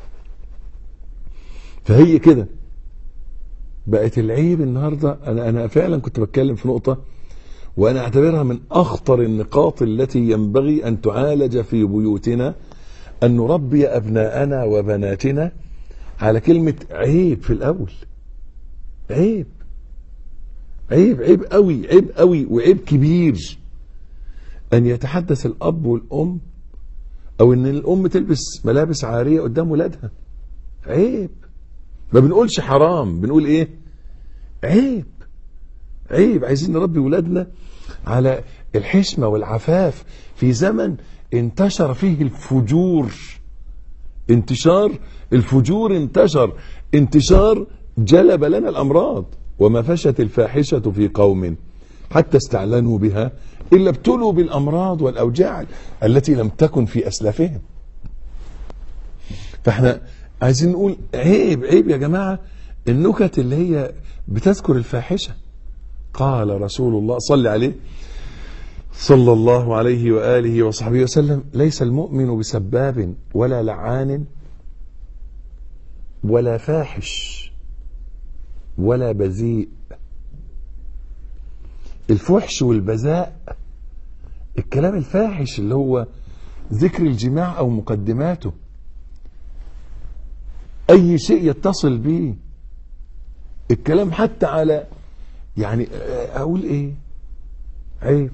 فهي كده بقت العيب النهاردة. أنا أنا فعلا كنت بتكلم في نقطة وأنا أعتبرها من أخطر النقاط التي ينبغي أن تعالج في بيوتنا، أن نربي أبناءنا وبناتنا على كلمة عيب في الأول. عيب عيب عيب قوي، عيب قوي وعيب كبير أن يتحدث الأب والأم، أو أن الأم تلبس ملابس عارية قدام ولادها. عيب. ما بنقولش حرام، بنقول إيه؟ عيب عيب. عايزين نربي ولادنا على الحشمة والعفاف في زمن انتشر فيه الفجور. انتشار الفجور انتشر انتشار جلب لنا الأمراض. وما فشت الفاحشة في قوم حتى استعلنوا بها إلا ابتلوا بالأمراض والأوجاع التي لم تكن في أسلافهم. فاحنا عايزين نقول عيب عيب يا جماعة النكت اللي هي بتذكر الفاحشة. قال رسول الله صلى عليه صلى الله عليه وآله وصحبه وسلم: ليس المؤمن بسباب ولا لعان ولا فاحش ولا بذيء. الفحش والبذاء الكلام الفاحش اللي هو ذكر الجماع أو مقدماته، أي شيء يتصل به، الكلام حتى على يعني أقول إيه؟ عيب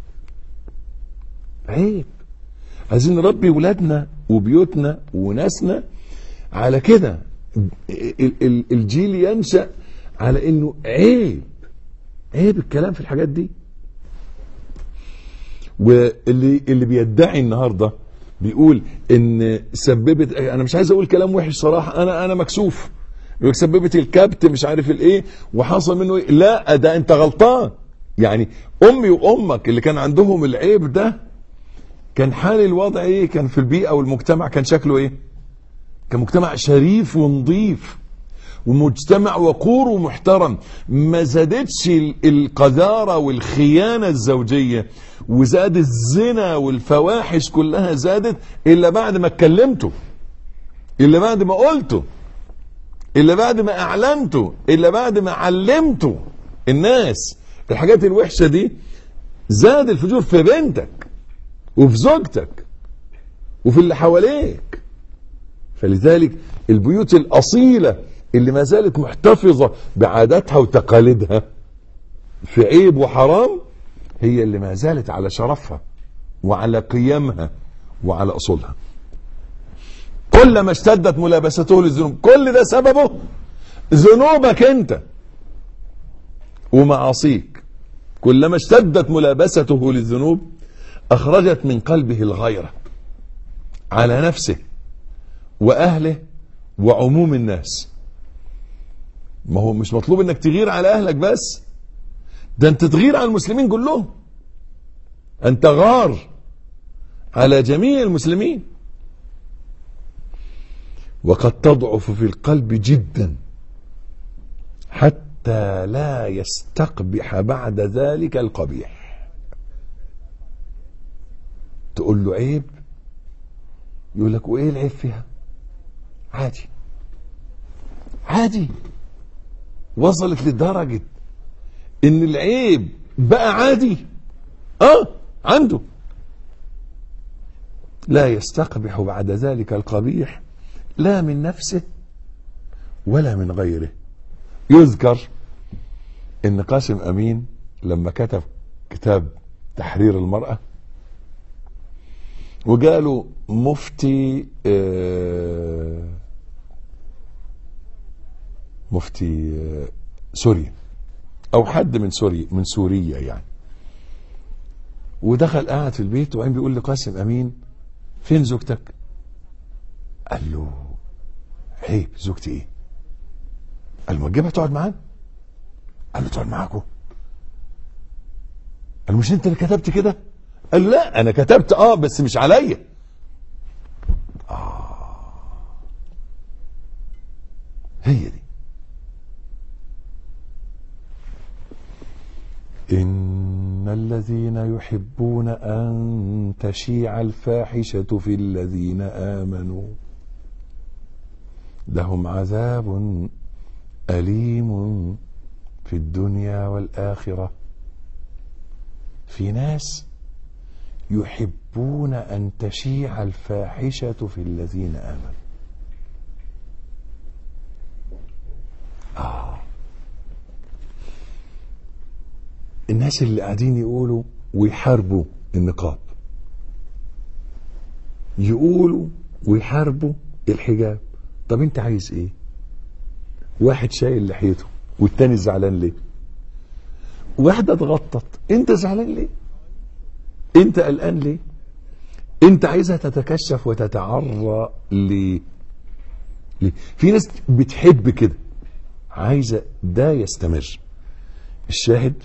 عيب. عايزين نربي ولادنا وبيوتنا وناسنا على كده. الجيل ينشأ على إنه عيب عيب الكلام في الحاجات دي. واللي اللي بيدعي النهارده بيقول ان سببت، انا مش عايز اقول كلام وحش صراحه، انا انا مكسوف، يقول سببت الكبت مش عارف الايه وحصل منه ايه. لا، ده انت غلطان. يعني امي وامك اللي كان عندهم العيب ده كان حال الوضع ايه؟ كان في البيئه والمجتمع كان شكله ايه؟ كان مجتمع شريف ونظيف ومجتمع وقور ومحترم. ما زادتش القذارة والخيانة الزوجية وزاد الزنا والفواحش كلها زادت إلا بعد ما اتكلمتوا، إلا بعد ما قلتوا، إلا بعد ما أعلنتوا، إلا بعد ما علمتوا الناس الحاجات الوحشة دي. زاد الفجور في بنتك وفي زوجتك وفي اللي حواليك. فلذلك البيوت الأصيلة اللي ما زالت محتفظة بعاداتها وتقاليدها في عيب وحرام هي اللي ما زالت على شرفها وعلى قيمها وعلى أصولها. كلما اشتدت ملابسته للذنوب، كل ده سببه ذنوبك انت ومعاصيك. كلما اشتدت ملابسته للذنوب أخرجت من قلبه الغيرة على نفسه وأهله وعموم الناس. ما هو مش مطلوب انك تغير على اهلك بس، ده انت تغير على المسلمين كلهم. انت غار على جميع المسلمين. وقد تضعف في القلب جدا حتى لا يستقبح بعد ذلك القبيح. تقول له عيب يقول لك وايه العيب فيها؟ عادي عادي. وصلت لدرجة ان العيب بقى عادي اه عنده. لا يستقبح بعد ذلك القبيح لا من نفسه ولا من غيره. يذكر ان قاسم امين لما كتب كتاب تحرير المرأة وقالوا مفتي آه مفتي سوريا او حد من سوريا من سوريا يعني، ودخل قاعد في البيت وبعدين بيقول لقاسم امين فين زوجتك؟ قال له عيب زوجتي ايه؟ قال له ما تجيبها تقعد معانا. قال له تقعد معاكم؟ قال له مش انت اللي كتبت كده؟ قال له لا انا كتبت اه بس مش عليا. اه هي دي. إن الذين يحبون أن تشيع الفاحشة في الذين آمنوا لهم عذاب أليم في الدنيا والآخرة في ناس يحبون أن تشيع الفاحشة في الذين آمنوا. آه الناس اللي قاعدين يقولوا ويحاربوا النقاب، يقولوا ويحاربوا الحجاب. طب انت عايز ايه؟ واحد شايل لحيته والتاني زعلان ليه؟ واحدة اتغطت، انت زعلان ليه؟ انت قلقان ليه؟ انت عايزها تتكشف وتتعرى ليه؟ ليه؟ في ناس بتحب كده، عايزة ده يستمر. الشاهد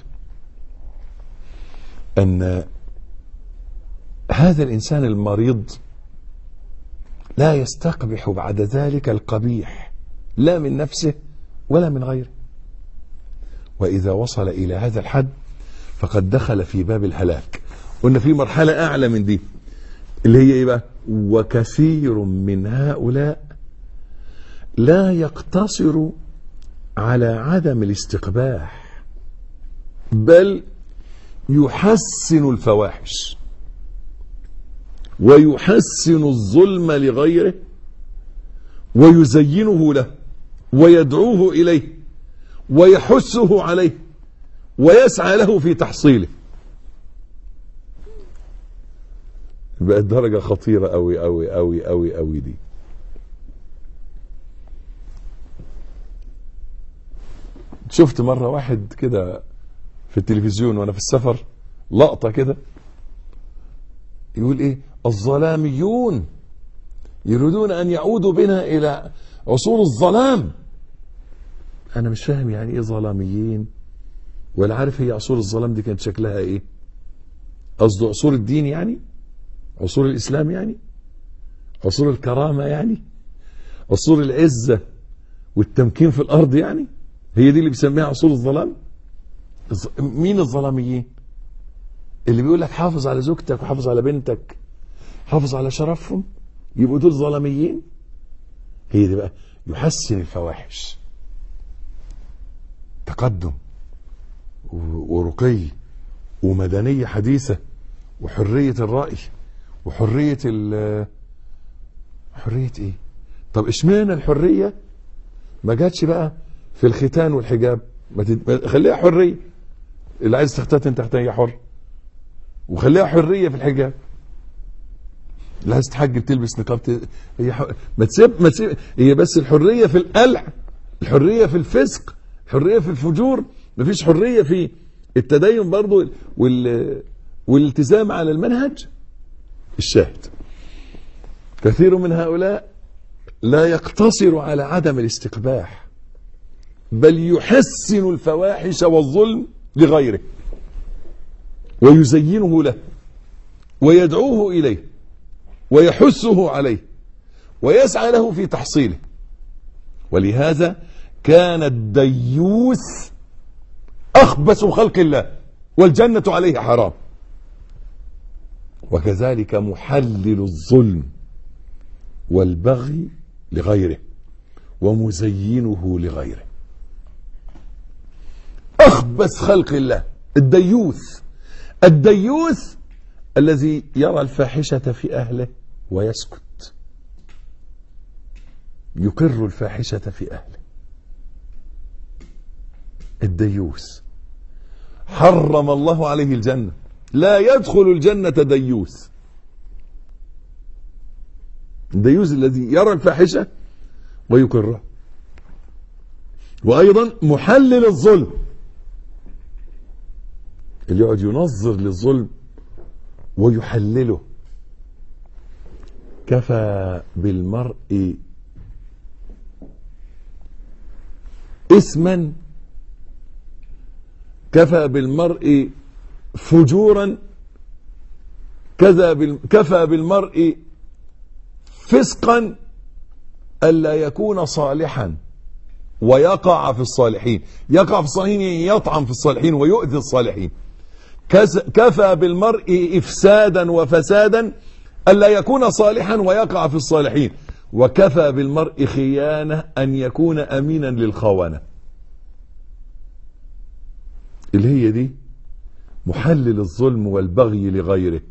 ان هذا الانسان المريض لا يستقبح بعد ذلك القبيح لا من نفسه ولا من غيره، وإذا وصل إلى هذا الحد فقد دخل في باب الهلاك. قلنا في مرحلة أعلى من دي اللي هي إيه بقى؟ وكثير من هؤلاء لا يقتصر على عدم الاستقباح بل يحسن الفواحش ويحسن الظلم لغيره ويزينه له ويدعوه إليه ويحثه عليه ويسعى له في تحصيله. بقت درجة خطيرة أوي أوي أوي أوي أوي دي. شفت مرة واحد كده في التلفزيون وأنا في السفر لقطة كده يقول إيه؟ الظلاميون يريدون أن يعودوا بنا إلى عصور الظلام. أنا مش فاهم يعني إيه ظلاميين، ولا عارف هي عصور الظلام دي كانت شكلها إيه. قصده عصور الدين يعني، عصور الإسلام يعني، عصور الكرامة يعني، عصور العزة والتمكين في الأرض يعني، هي دي اللي بيسميها عصور الظلام. مين الظلاميين؟ اللي بيقول لك حافظ على زوجتك وحافظ على بنتك، حافظ على شرفهم، يبقوا دول ظلاميين. هي دي بقى يحسن الفواحش، تقدم ورقي ومدنية حديثة وحرية الرأي وحرية ال حرية ايه؟ طب اشمعنى الحرية ما جاتش بقى في الختان والحجاب؟ ما تد... خليها حرية، اللي عايز تختتن تختن حر، وخليها حرية في الحجاب، اللي عايز تحجب تلبس نقاب ت... هي ح... ما تسيب ما تسيب هي بس الحرية في القلع، الحرية في الفسق، الحرية في الفجور، مفيش حرية في التدين برضو وال... والالتزام على المنهج. الشاهد كثير من هؤلاء لا يقتصر على عدم الاستقباح بل يحسن الفواحش والظلم لغيره ويزينه له ويدعوه إليه ويحثه عليه ويسعى له في تحصيله. ولهذا كان الديوث أخبث خلق الله والجنة عليه حرام. وكذلك محلل الظلم والبغي لغيره ومزينه لغيره. أخبث خلق الله الديوث. الديوث الذي يرى الفاحشة في أهله ويسكت، يقر الفاحشة في أهله. الديوث حرم الله عليه الجنة، لا يدخل الجنة ديوث. الديوث الذي يرى الفاحشة ويقرها. وأيضا محلل الظلم، اللي يقعد ينظر للظلم ويحلله. كفى بالمرء إثما، كفى بالمرء فجورا، كفى بالمرء فسقا ألا يكون صالحا ويقع في الصالحين. يقع في الصالحين يطعن في الصالحين ويؤذي الصالحين. كفى بالمرء إفسادا وفسادا ألا يكون صالحا ويقع في الصالحين. وكفى بالمرء خيانة أن يكون أمينا للخونة. اللي هي دي محلل الظلم والبغي لغيره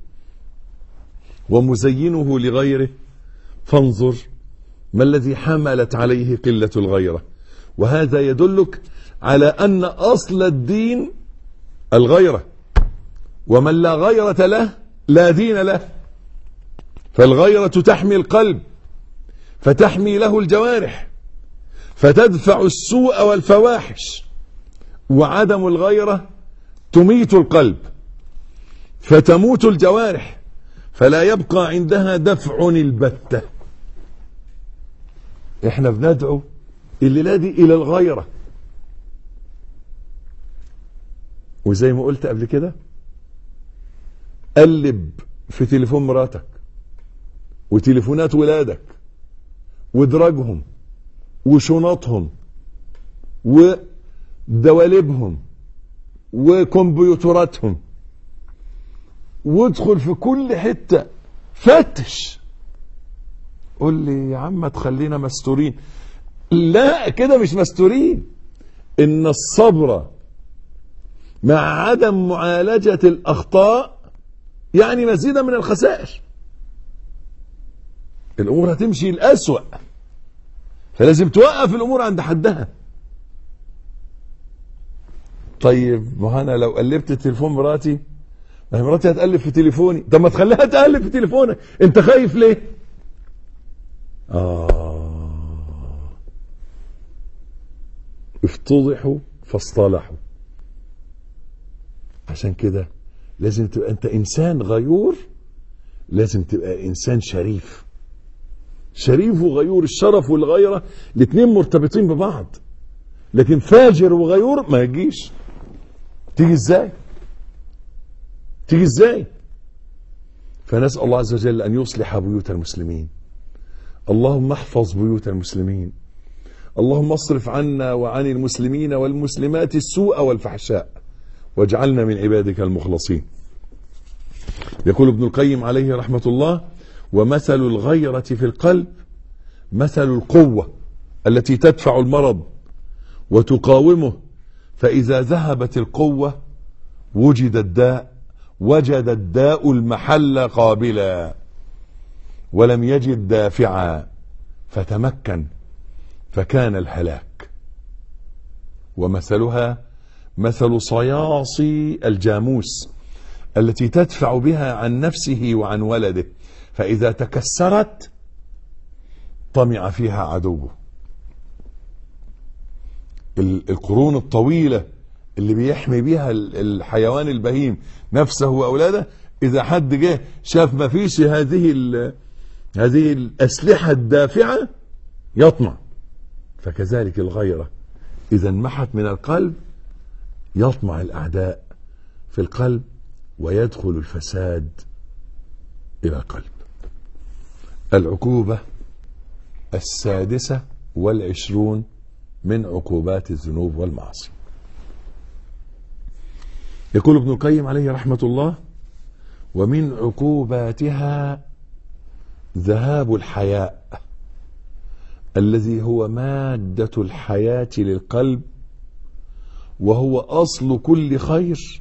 ومزينه لغيره، فانظر ما الذي حملت عليه قلة الغيرة. وهذا يدلك على أن أصل الدين الغيرة، ومن لا غيرة له لا دين له. فالغيرة تحمي القلب فتحمي له الجوارح فتدفع السوء والفواحش، وعدم الغيرة تميت القلب فتموت الجوارح فلا يبقى عندها دفع البتة. احنا بندعو الليلة دي الى الغيرة، وزي ما قلت قبل كده قلب في تليفون مراتك وتليفونات ولادك ودراجهم وشنطهم ودوالبهم وكمبيوتراتهم، وادخل في كل حتة فتش. قول لي يا عم تخلينا مستورين. لا، كده مش مستورين. ان الصبر مع عدم معالجة الاخطاء يعني مزيدا من الخسائر. الامور هتمشي الاسوأ، فلازم توقف الامور عند حدها. طيب ما انا لو قلبت تليفون مراتي، ما هي مراتي هتقلب في تليفوني. طب ما تخليها تقلب في تليفونك، انت خايف ليه؟ آه افتضحوا فاصطلحوا. عشان كده لازم تبقى انت انسان غيور، لازم تبقى انسان شريف. شريف وغيور، الشرف والغيرة الاثنين مرتبطين ببعض، لكن فاجر وغيور ما يجيش. تيجي ازاي؟ تيجي ازاي؟ فنسأل الله عز وجل ان يصلح بيوت المسلمين. اللهم احفظ بيوت المسلمين. اللهم اصرف عنا وعن المسلمين والمسلمات السوء والفحشاء، واجعلنا من عبادك المخلصين. يقول ابن القيم عليه رحمة الله: ومثل الغيرة في القلب مثل القوة التي تدفع المرض وتقاومه، فإذا ذهبت القوة وجد الداء، وجد الداء المحل قابلا، ولم يجد دافعا فتمكن فكان الهلاك. ومثلها مثل صياصي الجاموس التي تدفع بها عن نفسه وعن ولده، فإذا تكسرت طمع فيها عدوه. القرون الطويلة اللي بيحمي بيها الحيوان البهيم نفسه وأولاده، إذا حد جه شاف ما فيش هذه هذه الأسلحة الدافعة يطمع. فكذلك الغيرة إذا انمحت من القلب يطمع الأعداء في القلب ويدخل الفساد إلى القلب. العقوبة السادسة والعشرون من عقوبات الذنوب والمعاصي. يقول ابن القيم عليه رحمة الله: ومن عقوباتها ذهاب الحياء الذي هو مادة الحياة للقلب، وهو أصل كل خير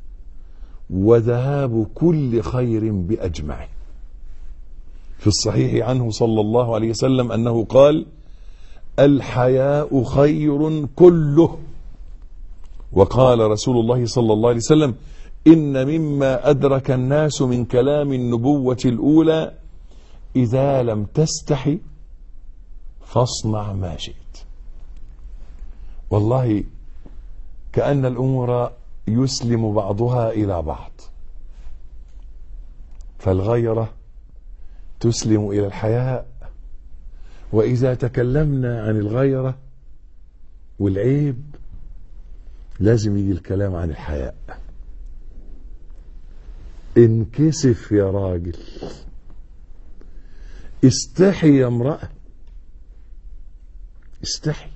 وذهاب كل خير بأجمعه. في الصحيح عنه صلى الله عليه وسلم أنه قال: الحياء خير كله. وقال رسول الله صلى الله عليه وسلم: إن مما أدرك الناس من كلام النبوة الأولى إذا لم تستحي فاصنع ما شئت. والله كأن الأمور يسلم بعضها إلى بعض، فالغيرة تسلم إلى الحياء، وإذا تكلمنا عن الغيرة والعيب لازم يجي الكلام عن الحياء. انكسف يا راجل، استحي يا امرأة، استحي.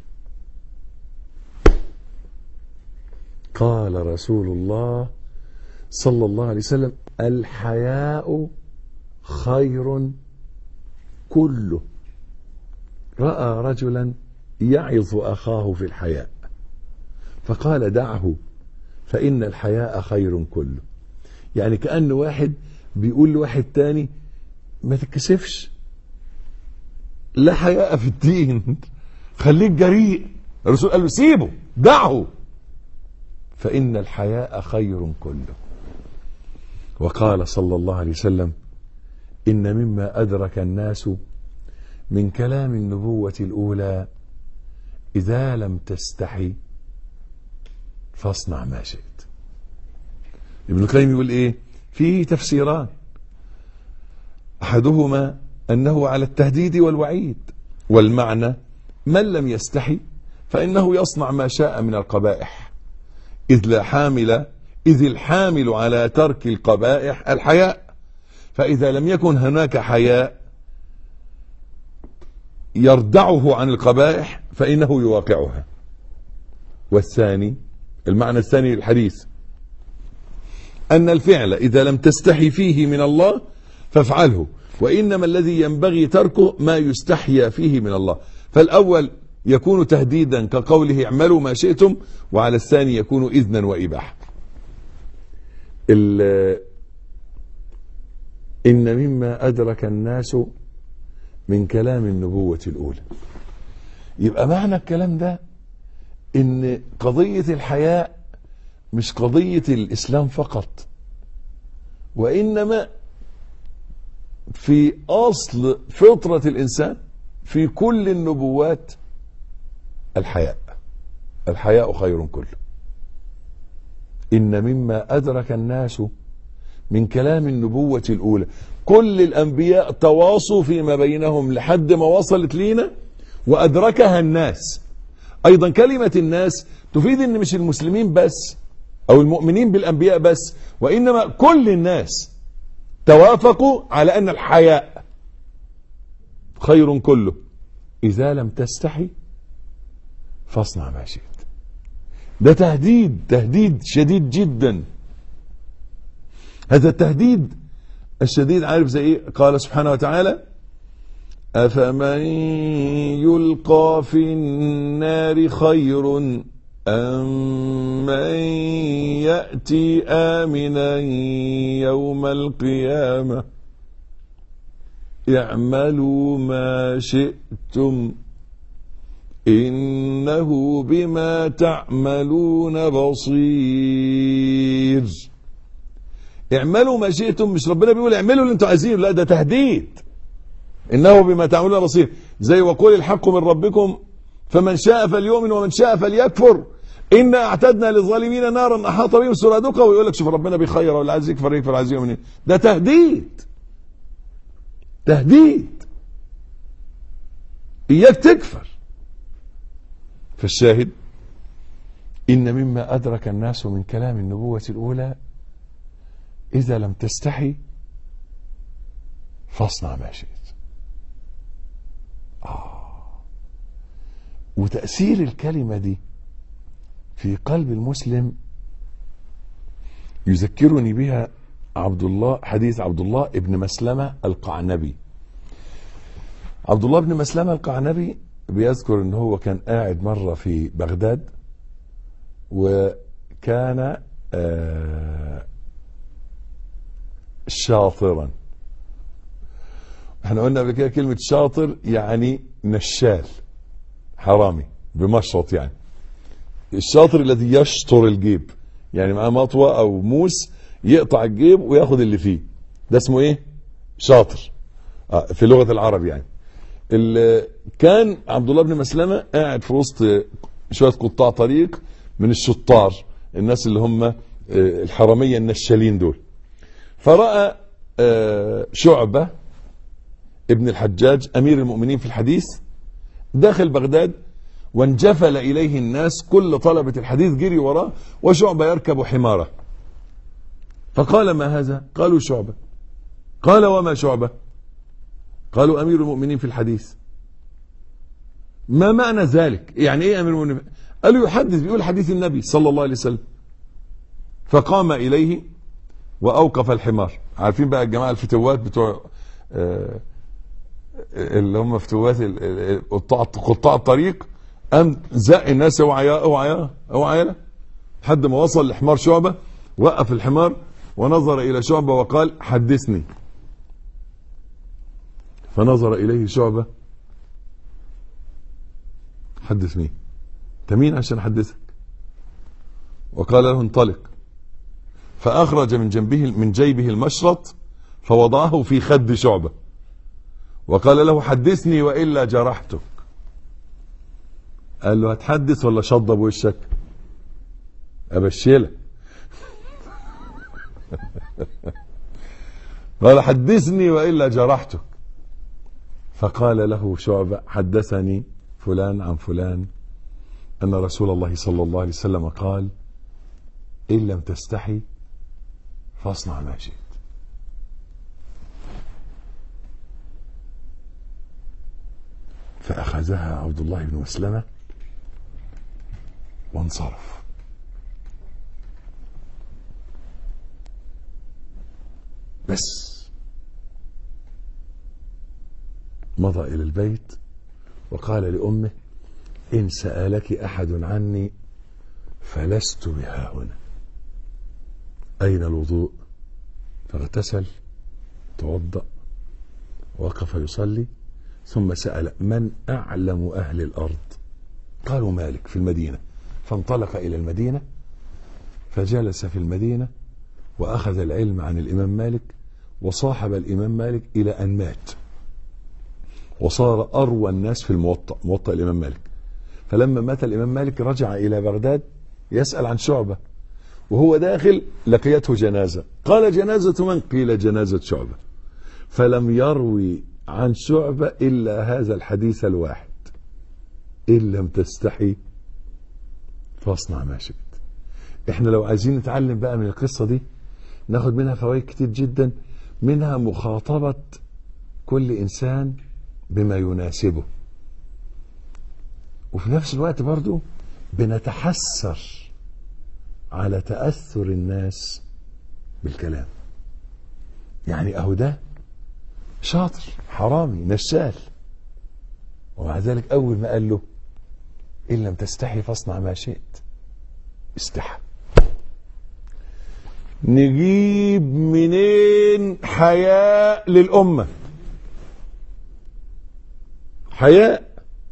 قال رسول الله صلى الله عليه وسلم: الحياء خير كله. رأى رجلا يعظ أخاه في الحياء فقال: دعه فإن الحياء خير كله. يعني كأن واحد بيقول لواحد تاني ما تتكسفش، لا حياء في الدين، خليك جريء. الرسول قال له سيبه دعه، فإن الحياء خير كله. وقال صلى الله عليه وسلم إن مما أدرك الناس من كلام النبوة الأولى إذا لم تستحي فاصنع ما شئت. ابن القيم يقول إيه؟ فيه تفسيران، أحدهما أنه على التهديد والوعيد، والمعنى من لم يستحي فإنه يصنع ما شاء من القبائح، إذ لا حامل إذ الحامل على ترك القبائح الحياء، فإذا لم يكن هناك حياء يردعه عن القبائح فإنه يواقعها. والثاني، المعنى الثاني للحديث، أن الفعل إذا لم تستحي فيه من الله فافعله، وإنما الذي ينبغي تركه ما يستحيا فيه من الله. فالأول يكون تهديدا كقوله اعملوا ما شئتم، وعلى الثاني يكون إذنا وإباحة. إن مما أدرك الناس من كلام النبوة الأولى. يبقى معنى الكلام ده إن قضية الحياء مش قضية الإسلام فقط، وإنما في أصل فطرة الإنسان في كل النبوات الحياء. الحياء خير كله. إن مما أدرك الناس من كلام النبوة الأولى، كل الأنبياء تواصوا فيما بينهم لحد ما وصلت لينا وأدركها الناس. أيضا كلمة الناس تفيد أن مش المسلمين بس أو المؤمنين بالأنبياء بس، وإنما كل الناس توافقوا على أن الحياء خير كله. إذا لم تستحي فاصنع ما شئت. ده تهديد، تهديد شديد جدا. هذا التهديد الشديد عارف زي ايه؟ قال سبحانه وتعالى أفمن يلقى في النار خير أم من يأتي آمنا يوم القيامة اعملوا ما شئتم إنه بما تعملون بصير. اعملوا ما شئتم، مش ربنا بيقول اعملوا اللي انتوا عايزينه، لا ده تهديد. انه بما تعملون بصير. زي وقول الحق من ربكم فمن شاء فليؤمن ومن شاء فليكفر إنا اعتدنا للظالمين نارا احاط بهم سرادقها. ويقول لك شوف ربنا بيخير، واللي عايز يكفر يكفر، عايز يؤمن. ده تهديد، تهديد اياك تكفر. فالشاهد إن مما أدرك الناس من كلام النبوة الأولى إذا لم تستحي فاصنع ما شئت. آه. وتأثير الكلمة دي في قلب المسلم يذكرني بها عبد الله، حديث عبد الله ابن مسلمة القعنبي. عبد الله بن مسلمة القعنبي بيذكر ان هو كان قاعد مرة في بغداد، وكان آه شاطرا. احنا قلنا قبل كده كلمة شاطر يعني نشال، حرامي بمشرط. يعني الشاطر الذي يشطر الجيب، يعني معاه مطوة او موس يقطع الجيب وياخد اللي فيه، ده اسمه ايه؟ شاطر آه في لغة العرب. يعني كان عبد الله بن مسلمة قاعد في وسط شوية قطاع طريق من الشطار، الناس اللي هم الحرامية النشالين دول. فرأى شعبة ابن الحجاج أمير المؤمنين في الحديث داخل بغداد، وانجفل إليه الناس، كل طلبة الحديث جري وراه، وشعبة يركب حماره. فقال ما هذا؟ قالوا شعبة. قال وما شعبة؟ قالوا أمير المؤمنين في الحديث. ما معنى ذلك؟ يعني ايه أمير المؤمنين؟ قالوا يحدث، بيقول حديث النبي صلى الله عليه وسلم. فقام إليه وأوقف الحمار. عارفين بقى الجماعة الفتوات بتوع آه اللي هم فتوات قطاع الطريق، قام زق الناس اوعى يا اوعى يا اوعى يا لحد ما وصل لحمار شعبة، وقف الحمار ونظر إلى شعبة وقال حدثني. فنظر إليه شعبة، حدثني، أنت مين عشان أحدثك؟ وقال له انطلق. فأخرج من جنبه من جيبه المشرط فوضعه في خد شعبة وقال له حدثني وإلا جرحتك. قال له هتحدث ولا شضب وشك؟ أبشلك. قال حدثني وإلا جرحتك. فقال له شعبة حدثني فلان عن فلان أن رسول الله صلى الله عليه وسلم قال إن لم تستحي فاصنع ما شئت. فأخذها عبد الله بن مسلمة وانصرف. بس مضى إلى البيت وقال لأمه إن سألك أحد عني فلست بها هنا. أين الوضوء؟ فاغتسل توضأ وقف يصلي، ثم سأل من أعلم أهل الأرض؟ قالوا مالك في المدينة. فانطلق إلى المدينة فجلس في المدينة وأخذ العلم عن الإمام مالك، وصاحب الإمام مالك إلى أن مات، وصار أروى الناس في الموطأ، موطأ الإمام مالك. فلما مات الإمام مالك رجع إلى بغداد يسأل عن شعبة، وهو داخل لقيته جنازة. قال جنازة من؟ قيل جنازة شعبة. فلم يروي عن شعبة إلا هذا الحديث الواحد إن لم تستحي فاصنع ما شئت. احنا لو عايزين نتعلم بقى من القصة دي ناخد منها فوائد كتير جدا، منها مخاطبة كل إنسان بما يناسبه، وفي نفس الوقت برضو بنتحسر على تأثر الناس بالكلام. يعني أهو ده شاطر حرامي نشال، ومع ذلك أول ما قال له إن لم تستحي فاصنع ما شئت استحى. نجيب منين حياء للأمة؟ حياء.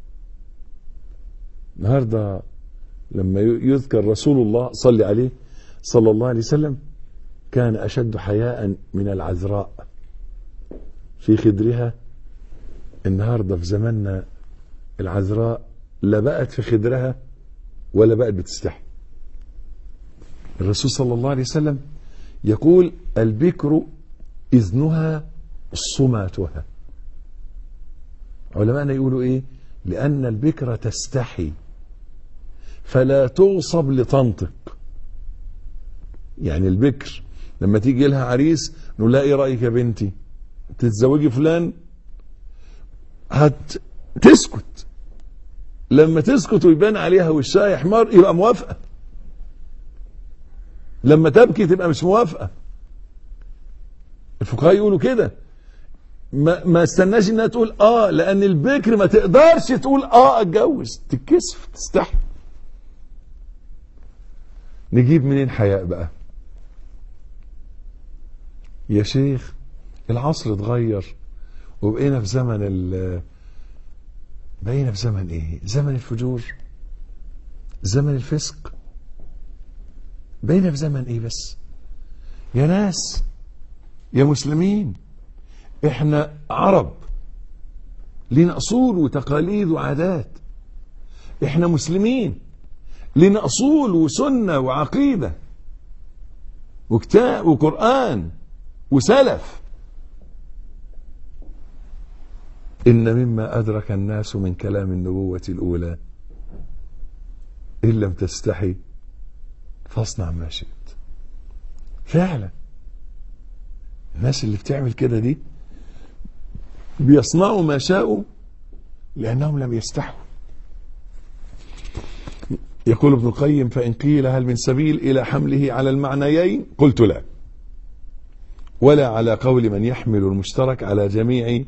النهارده لما يذكر رسول الله صلى عليه صلى الله عليه وسلم كان أشد حياء من العذراء في خدرها. النهارده في زماننا العذراء لا بقت في خدرها ولا بقت بتستحي. الرسول صلى الله عليه وسلم يقول البكر إذنها صماتها. علماءنا يقولوا إيه؟ لأن البكرة تستحي فلا تغصب لتنطق. يعني البكر لما تيجي لها عريس نقول لها ايه رأيك يا بنتي تتزوجي فلان؟ هتسكت. لما تسكت ويبان عليها وشها يحمر يبقى موافقة. لما تبكي تبقى مش موافقة. الفقهاء يقولوا كده، ما, ما استناش انها تقول اه، لان البكر ما تقدرش تقول اه اتجوز، تتكسف تستحي. نجيب منين حياء بقى يا شيخ؟ العصر اتغير وبقينا في زمن ال بقينا في زمن ايه؟ زمن الفجور، زمن الفسق. بقينا في زمن ايه بس يا ناس يا مسلمين؟ احنا عرب لنا اصول وتقاليد وعادات. احنا مسلمين لنا اصول وسنة وعقيدة وكتاب وقرآن وسلف. إن مما أدرك الناس من كلام النبوة الأولى إن لم تستحي فاصنع ما شئت. فعلا الناس اللي بتعمل كده دي بيصنعوا ما شاءوا لأنهم لم يستحوا. يقول ابن القيم فإن قيل هل من سبيل إلى حمله على المعنيين قلت لا، ولا على قول من يحمل المشترك على جميع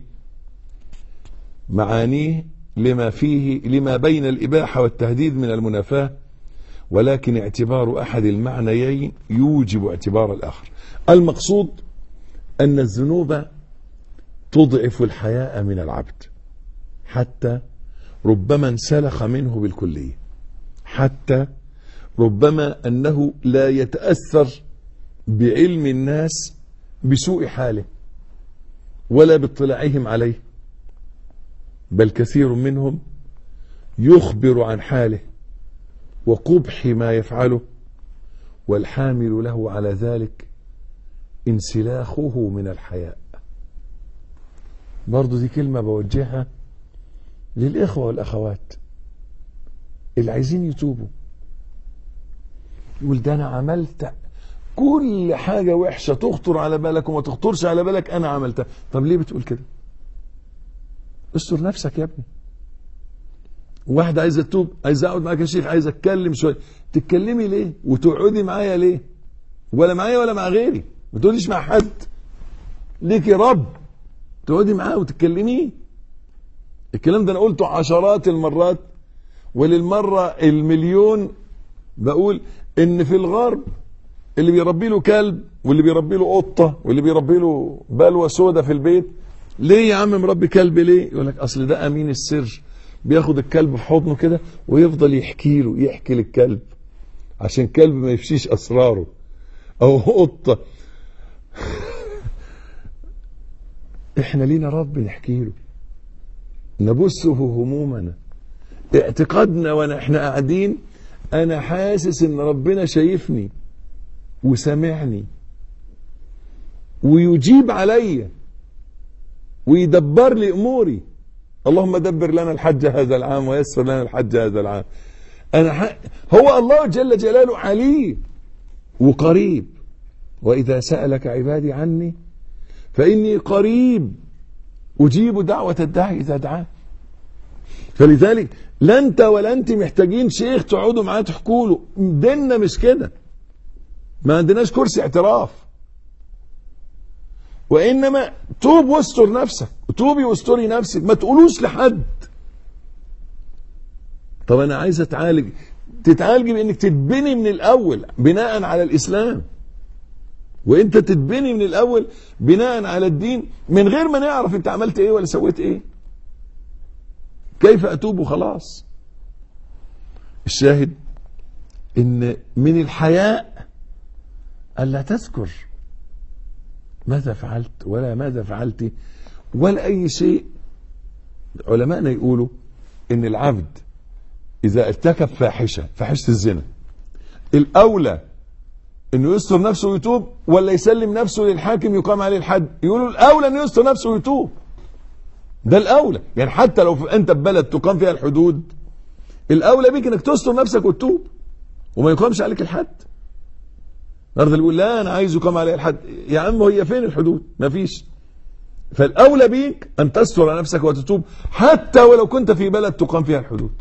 معانيه لما فيه لما بين الإباحة والتهديد من المنافاة ولكن اعتبار أحد المعنيين يوجب اعتبار الآخر. المقصود أن الذنوب تضعف الحياء من العبد حتى ربما انسلخ منه بالكلية، حتى ربما أنه لا يتأثر بعلم الناس بسوء حاله ولا باطلاعهم عليه، بل كثير منهم يخبر عن حاله وقبح ما يفعله، والحامل له على ذلك انسلاخه من الحياء. برضو دي كلمة بوجهها للإخوة والأخوات اللي عايزين يتوبوا. يقول ده أنا عملت كل حاجة وحشة تخطر على بالك وما تخطرش على بالك أنا عملتها. طب ليه بتقول كده؟ استر نفسك يا ابني. واحدة عايزة تتوب، عايزة أقعد معاك يا شيخ، عايزة أتكلم شوية. تتكلمي ليه؟ وتقعدي معايا ليه؟ ولا معايا ولا مع غيري، ما تقعديش مع حد. ليكي رب تقعدي معاه وتتكلميه. الكلام ده أنا قلته عشرات المرات، وللمرة المليون بقول إن في الغرب اللي بيربي له كلب واللي بيربي له قطة واللي بيربي له بلوى سودة في البيت، ليه يا عم مربي كلب ليه؟ يقول لك أصل ده أمين السر، بياخد الكلب في حضنه كده ويفضل يحكي له، يحكي للكلب عشان الكلب ما يفشيش أسراره. أو قطة إحنا لينا رب نحكي له، نبثه همومنا، اعتقادنا وانا احنا قاعدين انا حاسس ان ربنا شايفني وسامعني ويجيب عليا ويدبر لي اموري. اللهم دبر لنا الحج هذا العام ويسر لنا الحج هذا العام. انا ح... هو الله جل جلاله عليم وقريب. واذا سألك عبادي عني فاني قريب اجيب دعوة الداعي اذا دعاه. فلذلك لا انت ولا انت محتاجين شيخ تقعدوا معاه تحكوا له، ديننا مش كده، ما عندناش كرسي اعتراف. وانما توب واستر نفسك، توبي واستري نفسك، ما تقولوش لحد. طب انا عايز اتعالج، تتعالج بانك تتبني من الاول بناء على الاسلام، وانت تتبني من الاول بناء على الدين من غير ما نعرف انت عملت ايه ولا سويت ايه. كيف أتوب وخلاص؟ الشاهد إن من الحياء ألا تذكر ماذا فعلت ولا ماذا فعلت ولا أي شيء. علماءنا يقولوا إن العبد إذا ارتكب فاحشة، فاحشة الزنا، الأولى إنه يستر نفسه ويتوب ولا يسلم نفسه للحاكم يقام عليه الحد؟ يقولوا الأولى إنه يستر نفسه ويتوب، ده الأولى. يعني حتى لو أنت ببلد تقام فيها الحدود، الأولى بيك إنك تستر نفسك وتتوب وما يقامش عليك الحد. النهارده اللي يقول لا أنا عايز يقام علي الحد، يا عم هي فين الحدود؟ ما فيش. فالأولى بيك أن تستر نفسك وتتوب حتى ولو كنت في بلد تقام فيها الحدود.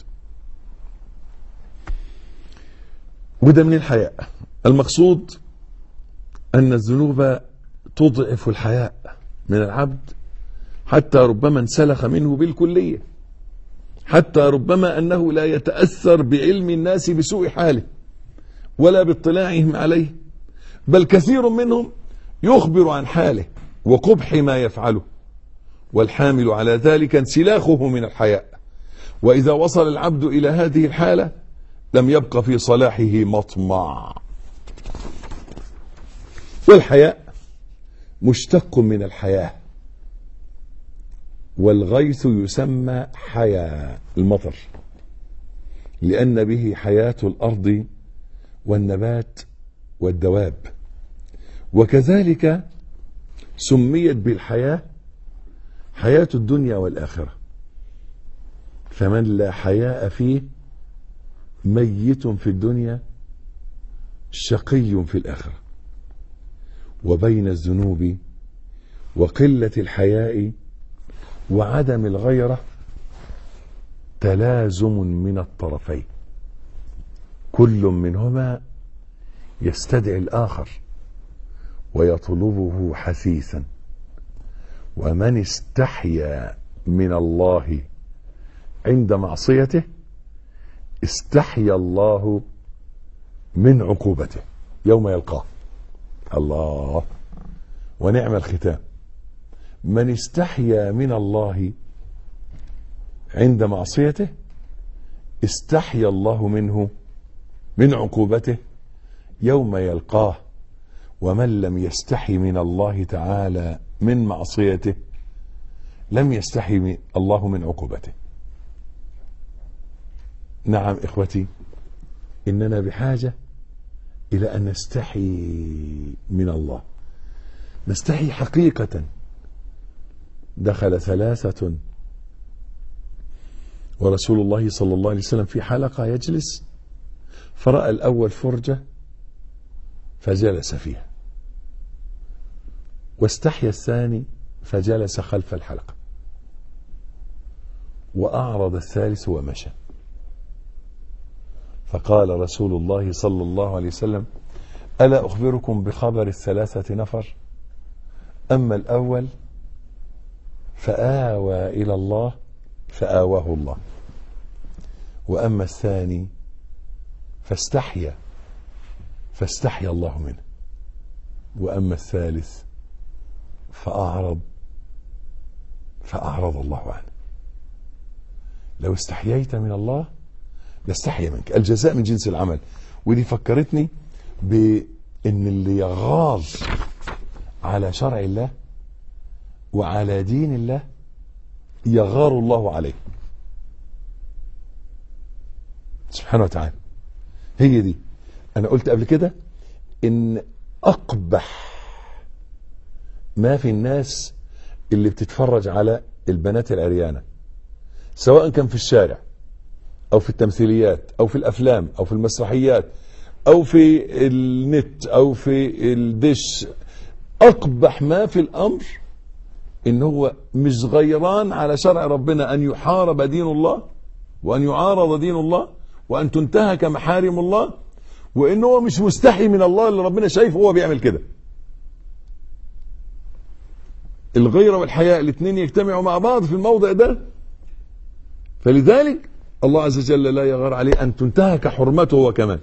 وده من الحياء. المقصود أن الذنوب تضعف الحياء من العبد حتى ربما انسلخ منه بالكلية، حتى ربما أنه لا يتأثر بعلم الناس بسوء حاله ولا باطلاعهم عليه، بل كثير منهم يخبر عن حاله وقبح ما يفعله، والحامل على ذلك انسلاخه من الحياء. وإذا وصل العبد إلى هذه الحالة لم يبق في صلاحه مطمع. والحياء مشتق من الحياة، والغيث يسمى حياة المطر لأن به حياة الأرض والنبات والدواب، وكذلك سميت بالحياة حياة الدنيا والآخرة. فمن لا حياء فيه ميت في الدنيا شقي في الآخرة. وبين الذنوب وقلة الحياء وعدم الغيرة تلازم من الطرفين، كل منهما يستدعي الآخر ويطلبه حثيثا. ومن استحيا من الله عند معصيته استحيا الله من عقوبته يوم يلقاه. الله ونعم الختام. من استحيا من الله عند معصيته استحيا الله منه من عقوبته يوم يلقاه. ومن لم يستحي من الله تعالى من معصيته لم يستحي الله من عقوبته. نعم إخوتي، إننا بحاجة إلى أن نستحي من الله، نستحي حقيقة. دخل ثلاثة ورسول الله صلى الله عليه وسلم في حلقة يجلس، فرأى الأول فرجة فجلس فيها، واستحيا الثاني فجلس خلف الحلقة، وأعرض الثالث ومشى. فقال رسول الله صلى الله عليه وسلم: ألا أخبركم بخبر الثلاثة نفر؟ أما الأول فآوى إلى الله فآواه الله، وأما الثاني فاستحيا فاستحيا الله منه، وأما الثالث فأعرض فأعرض الله عنه. لو استحييت من الله لاستحيا منك. الجزاء من جنس العمل. ودي فكرتني بأن اللي يغار على شرع الله وعلى دين الله يغار الله عليه سبحانه وتعالى. هي دي أنا قلت قبل كده إن أقبح ما في الناس اللي بتتفرج على البنات العريانة، سواء كان في الشارع أو في التمثيليات أو في الأفلام أو في المسرحيات أو في النت أو في الدش. أقبح ما في الأمر إن هو مش غيران على شرع ربنا أن يحارب دين الله وأن يعارض دين الله وأن تنتهك محارم الله، وإن هو مش مستحي من الله اللي ربنا شايفه هو بيعمل كده. الغيرة والحياء الاثنين يجتمعوا مع بعض في الموضع ده. فلذلك الله عز وجل لا يغار عليه أن تنتهك حرمته هو كمان.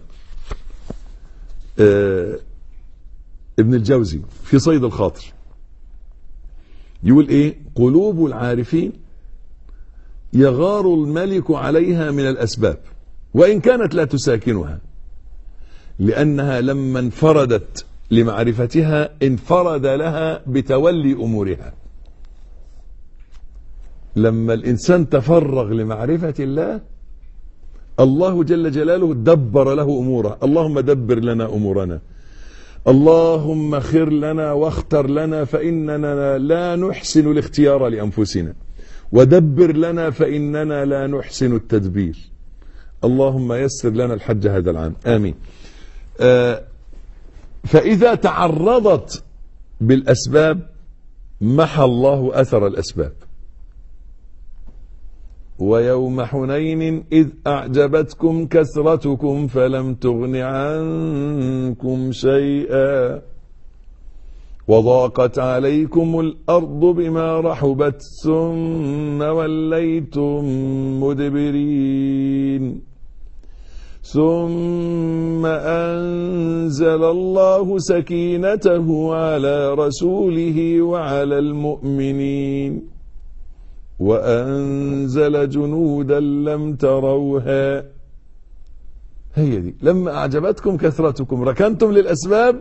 آه ابن الجوزي في صيد الخاطر يقول ايه: قلوب العارفين يغار الملك عليها من الأسباب وإن كانت لا تساكنها، لأنها لما انفردت لمعرفتها انفرد لها بتولي أمورها. لما الإنسان تفرغ لمعرفة الله، الله جل جلاله دبر له أموره. اللهم دبر لنا أمورنا، اللهم خر لنا واختر لنا فإننا لا نحسن الاختيار لأنفسنا، ودبر لنا فإننا لا نحسن التدبير. اللهم يسر لنا الحج هذا العام، آمين. آه فإذا تعرضت بالأسباب محى الله أثر الأسباب. ويوم حنين إذ أعجبتكم كثرتكم فلم تغن عنكم شيئا وضاقت عليكم الأرض بما رحبت ثم وليتم مدبرين ثم أنزل الله سكينته على رسوله وعلى المؤمنين وأنزل جنودا لم تروها. هي دي. لما أعجبتكم كثرتكم ركنتم للأسباب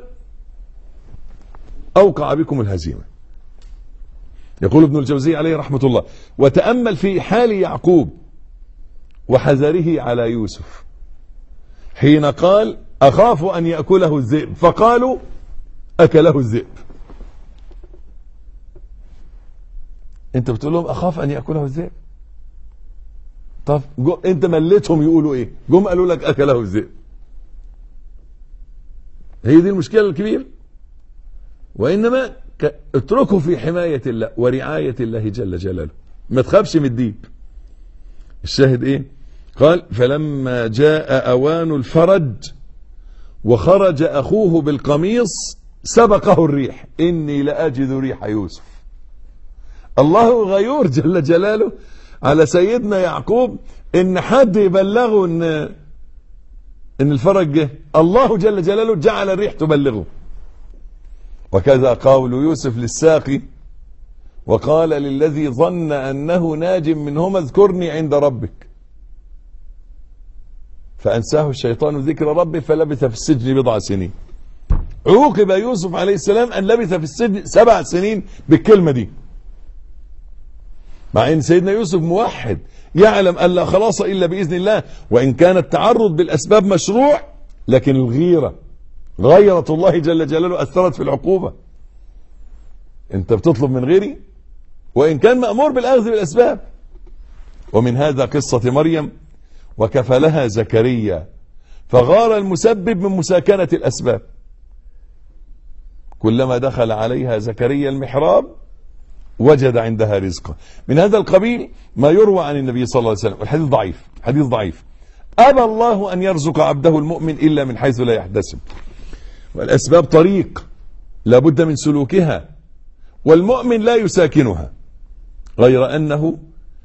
أوقع بكم الهزيمة. يقول ابن الجوزي عليه رحمة الله: وتأمل في حال يعقوب وحذره على يوسف حين قال: أخاف أن يأكله الذئب، فقالوا: أكله الذئب. انت بتقول لهم أخاف أن يأكله الذئب، طب انت مليتهم يقولوا ايه؟ جم قالوا لك أكله الذئب. هي دي المشكلة الكبيرة. وإنما اتركه في حماية الله ورعاية الله جل جلاله، ما تخافش من الديب. الشاهد ايه؟ قال: فلما جاء أوان الفرج وخرج أخوه بالقميص سبقه الريح إني لأجد ريح يوسف. الله غيور جل جلاله على سيدنا يعقوب إن حد يبلغه إن ان الفرج جه، الله جل جلاله جعل الريح تبلغه. وكذا قول يوسف للساقي وقال للذي ظن أنه ناج منهما اذكرني عند ربك فأنساه الشيطان ذكر ربه فلبث في السجن بضع سنين. عوقب يوسف عليه السلام أن لبث في السجن سبع سنين بالكلمة دي، مع أن سيدنا يوسف موحد يعلم أن لا خلاص إلا بإذن الله، وإن كان التعرض بالأسباب مشروع، لكن الغيرة غيرة الله جل جلاله أثرت في العقوبة. أنت بتطلب من غيري وإن كان مأمور بالأخذ بالأسباب. ومن هذا قصة مريم وكفلها زكريا فغار المسبب من مساكنة الأسباب. كلما دخل عليها زكريا المحراب وجد عندها رزقا. من هذا القبيل ما يروى عن النبي صلى الله عليه وسلم، الحديث ضعيف، حديث ضعيف، أبى الله أن يرزق عبده المؤمن إلا من حيث لا يحتسب. والأسباب طريق لابد من سلوكها، والمؤمن لا يساكنها، غير أنه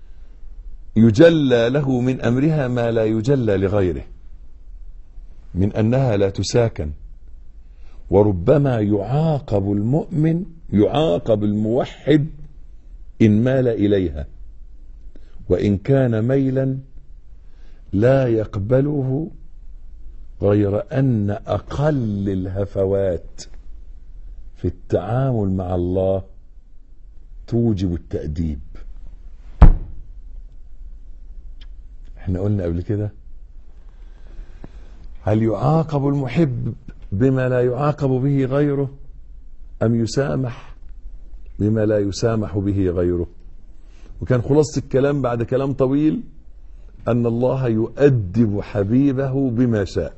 يجلى له من أمرها ما لا يجلى لغيره، من أنها لا تساكن. وربما يعاقب المؤمن، يعاقب الموحد إن مال إليها، وإن كان ميلا لا يقبله، غير أن أقل الهفوات في التعامل مع الله توجب التأديب. احنا قلنا قبل كده، هل يعاقب المحب بما لا يعاقب به غيره، أم يسامح بما لا يسامح به غيره؟ وكان خلاصة الكلام بعد كلام طويل أن الله يؤدب حبيبه بما شاء،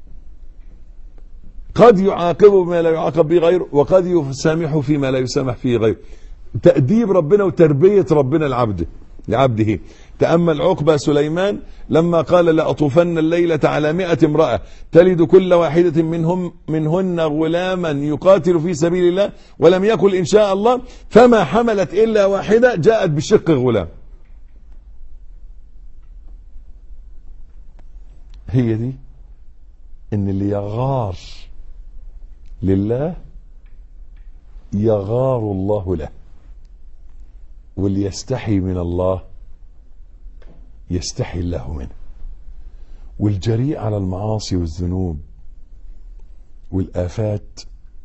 قد يعاقبه بما لا يعاقب به غيره، وقد يسامحه فيما لا يسامح فيه غيره. تأديب ربنا وتربية ربنا لعبده لعبده. تأمل عقبة سليمان لما قال لأطوفن الليلة على مئة امرأة تلد كل واحدة منهم منهن غلاما يقاتل في سبيل الله ولم يقل إن شاء الله، فما حملت إلا واحدة جاءت بشق غلام. هي دي إن اللي يغار لله يغار الله له، واللي يستحي من الله يستحي الله منه. والجريء على المعاصي والذنوب والآفات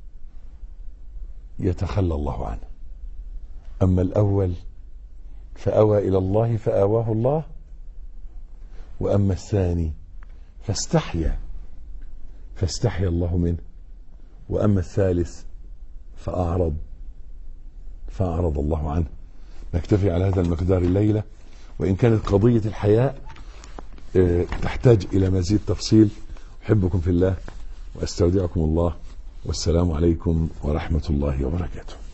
يتخلى الله عنه. أما الأول فأوى إلى الله فآواه الله، وأما الثاني فاستحيا فاستحيا الله منه، وأما الثالث فأعرض فأعرض الله عنه. نكتفي على هذا المقدار الليلة، وإن كانت قضية الحياء تحتاج إلى مزيد تفصيل. أحبكم في الله وأستودعكم الله، والسلام عليكم ورحمة الله وبركاته.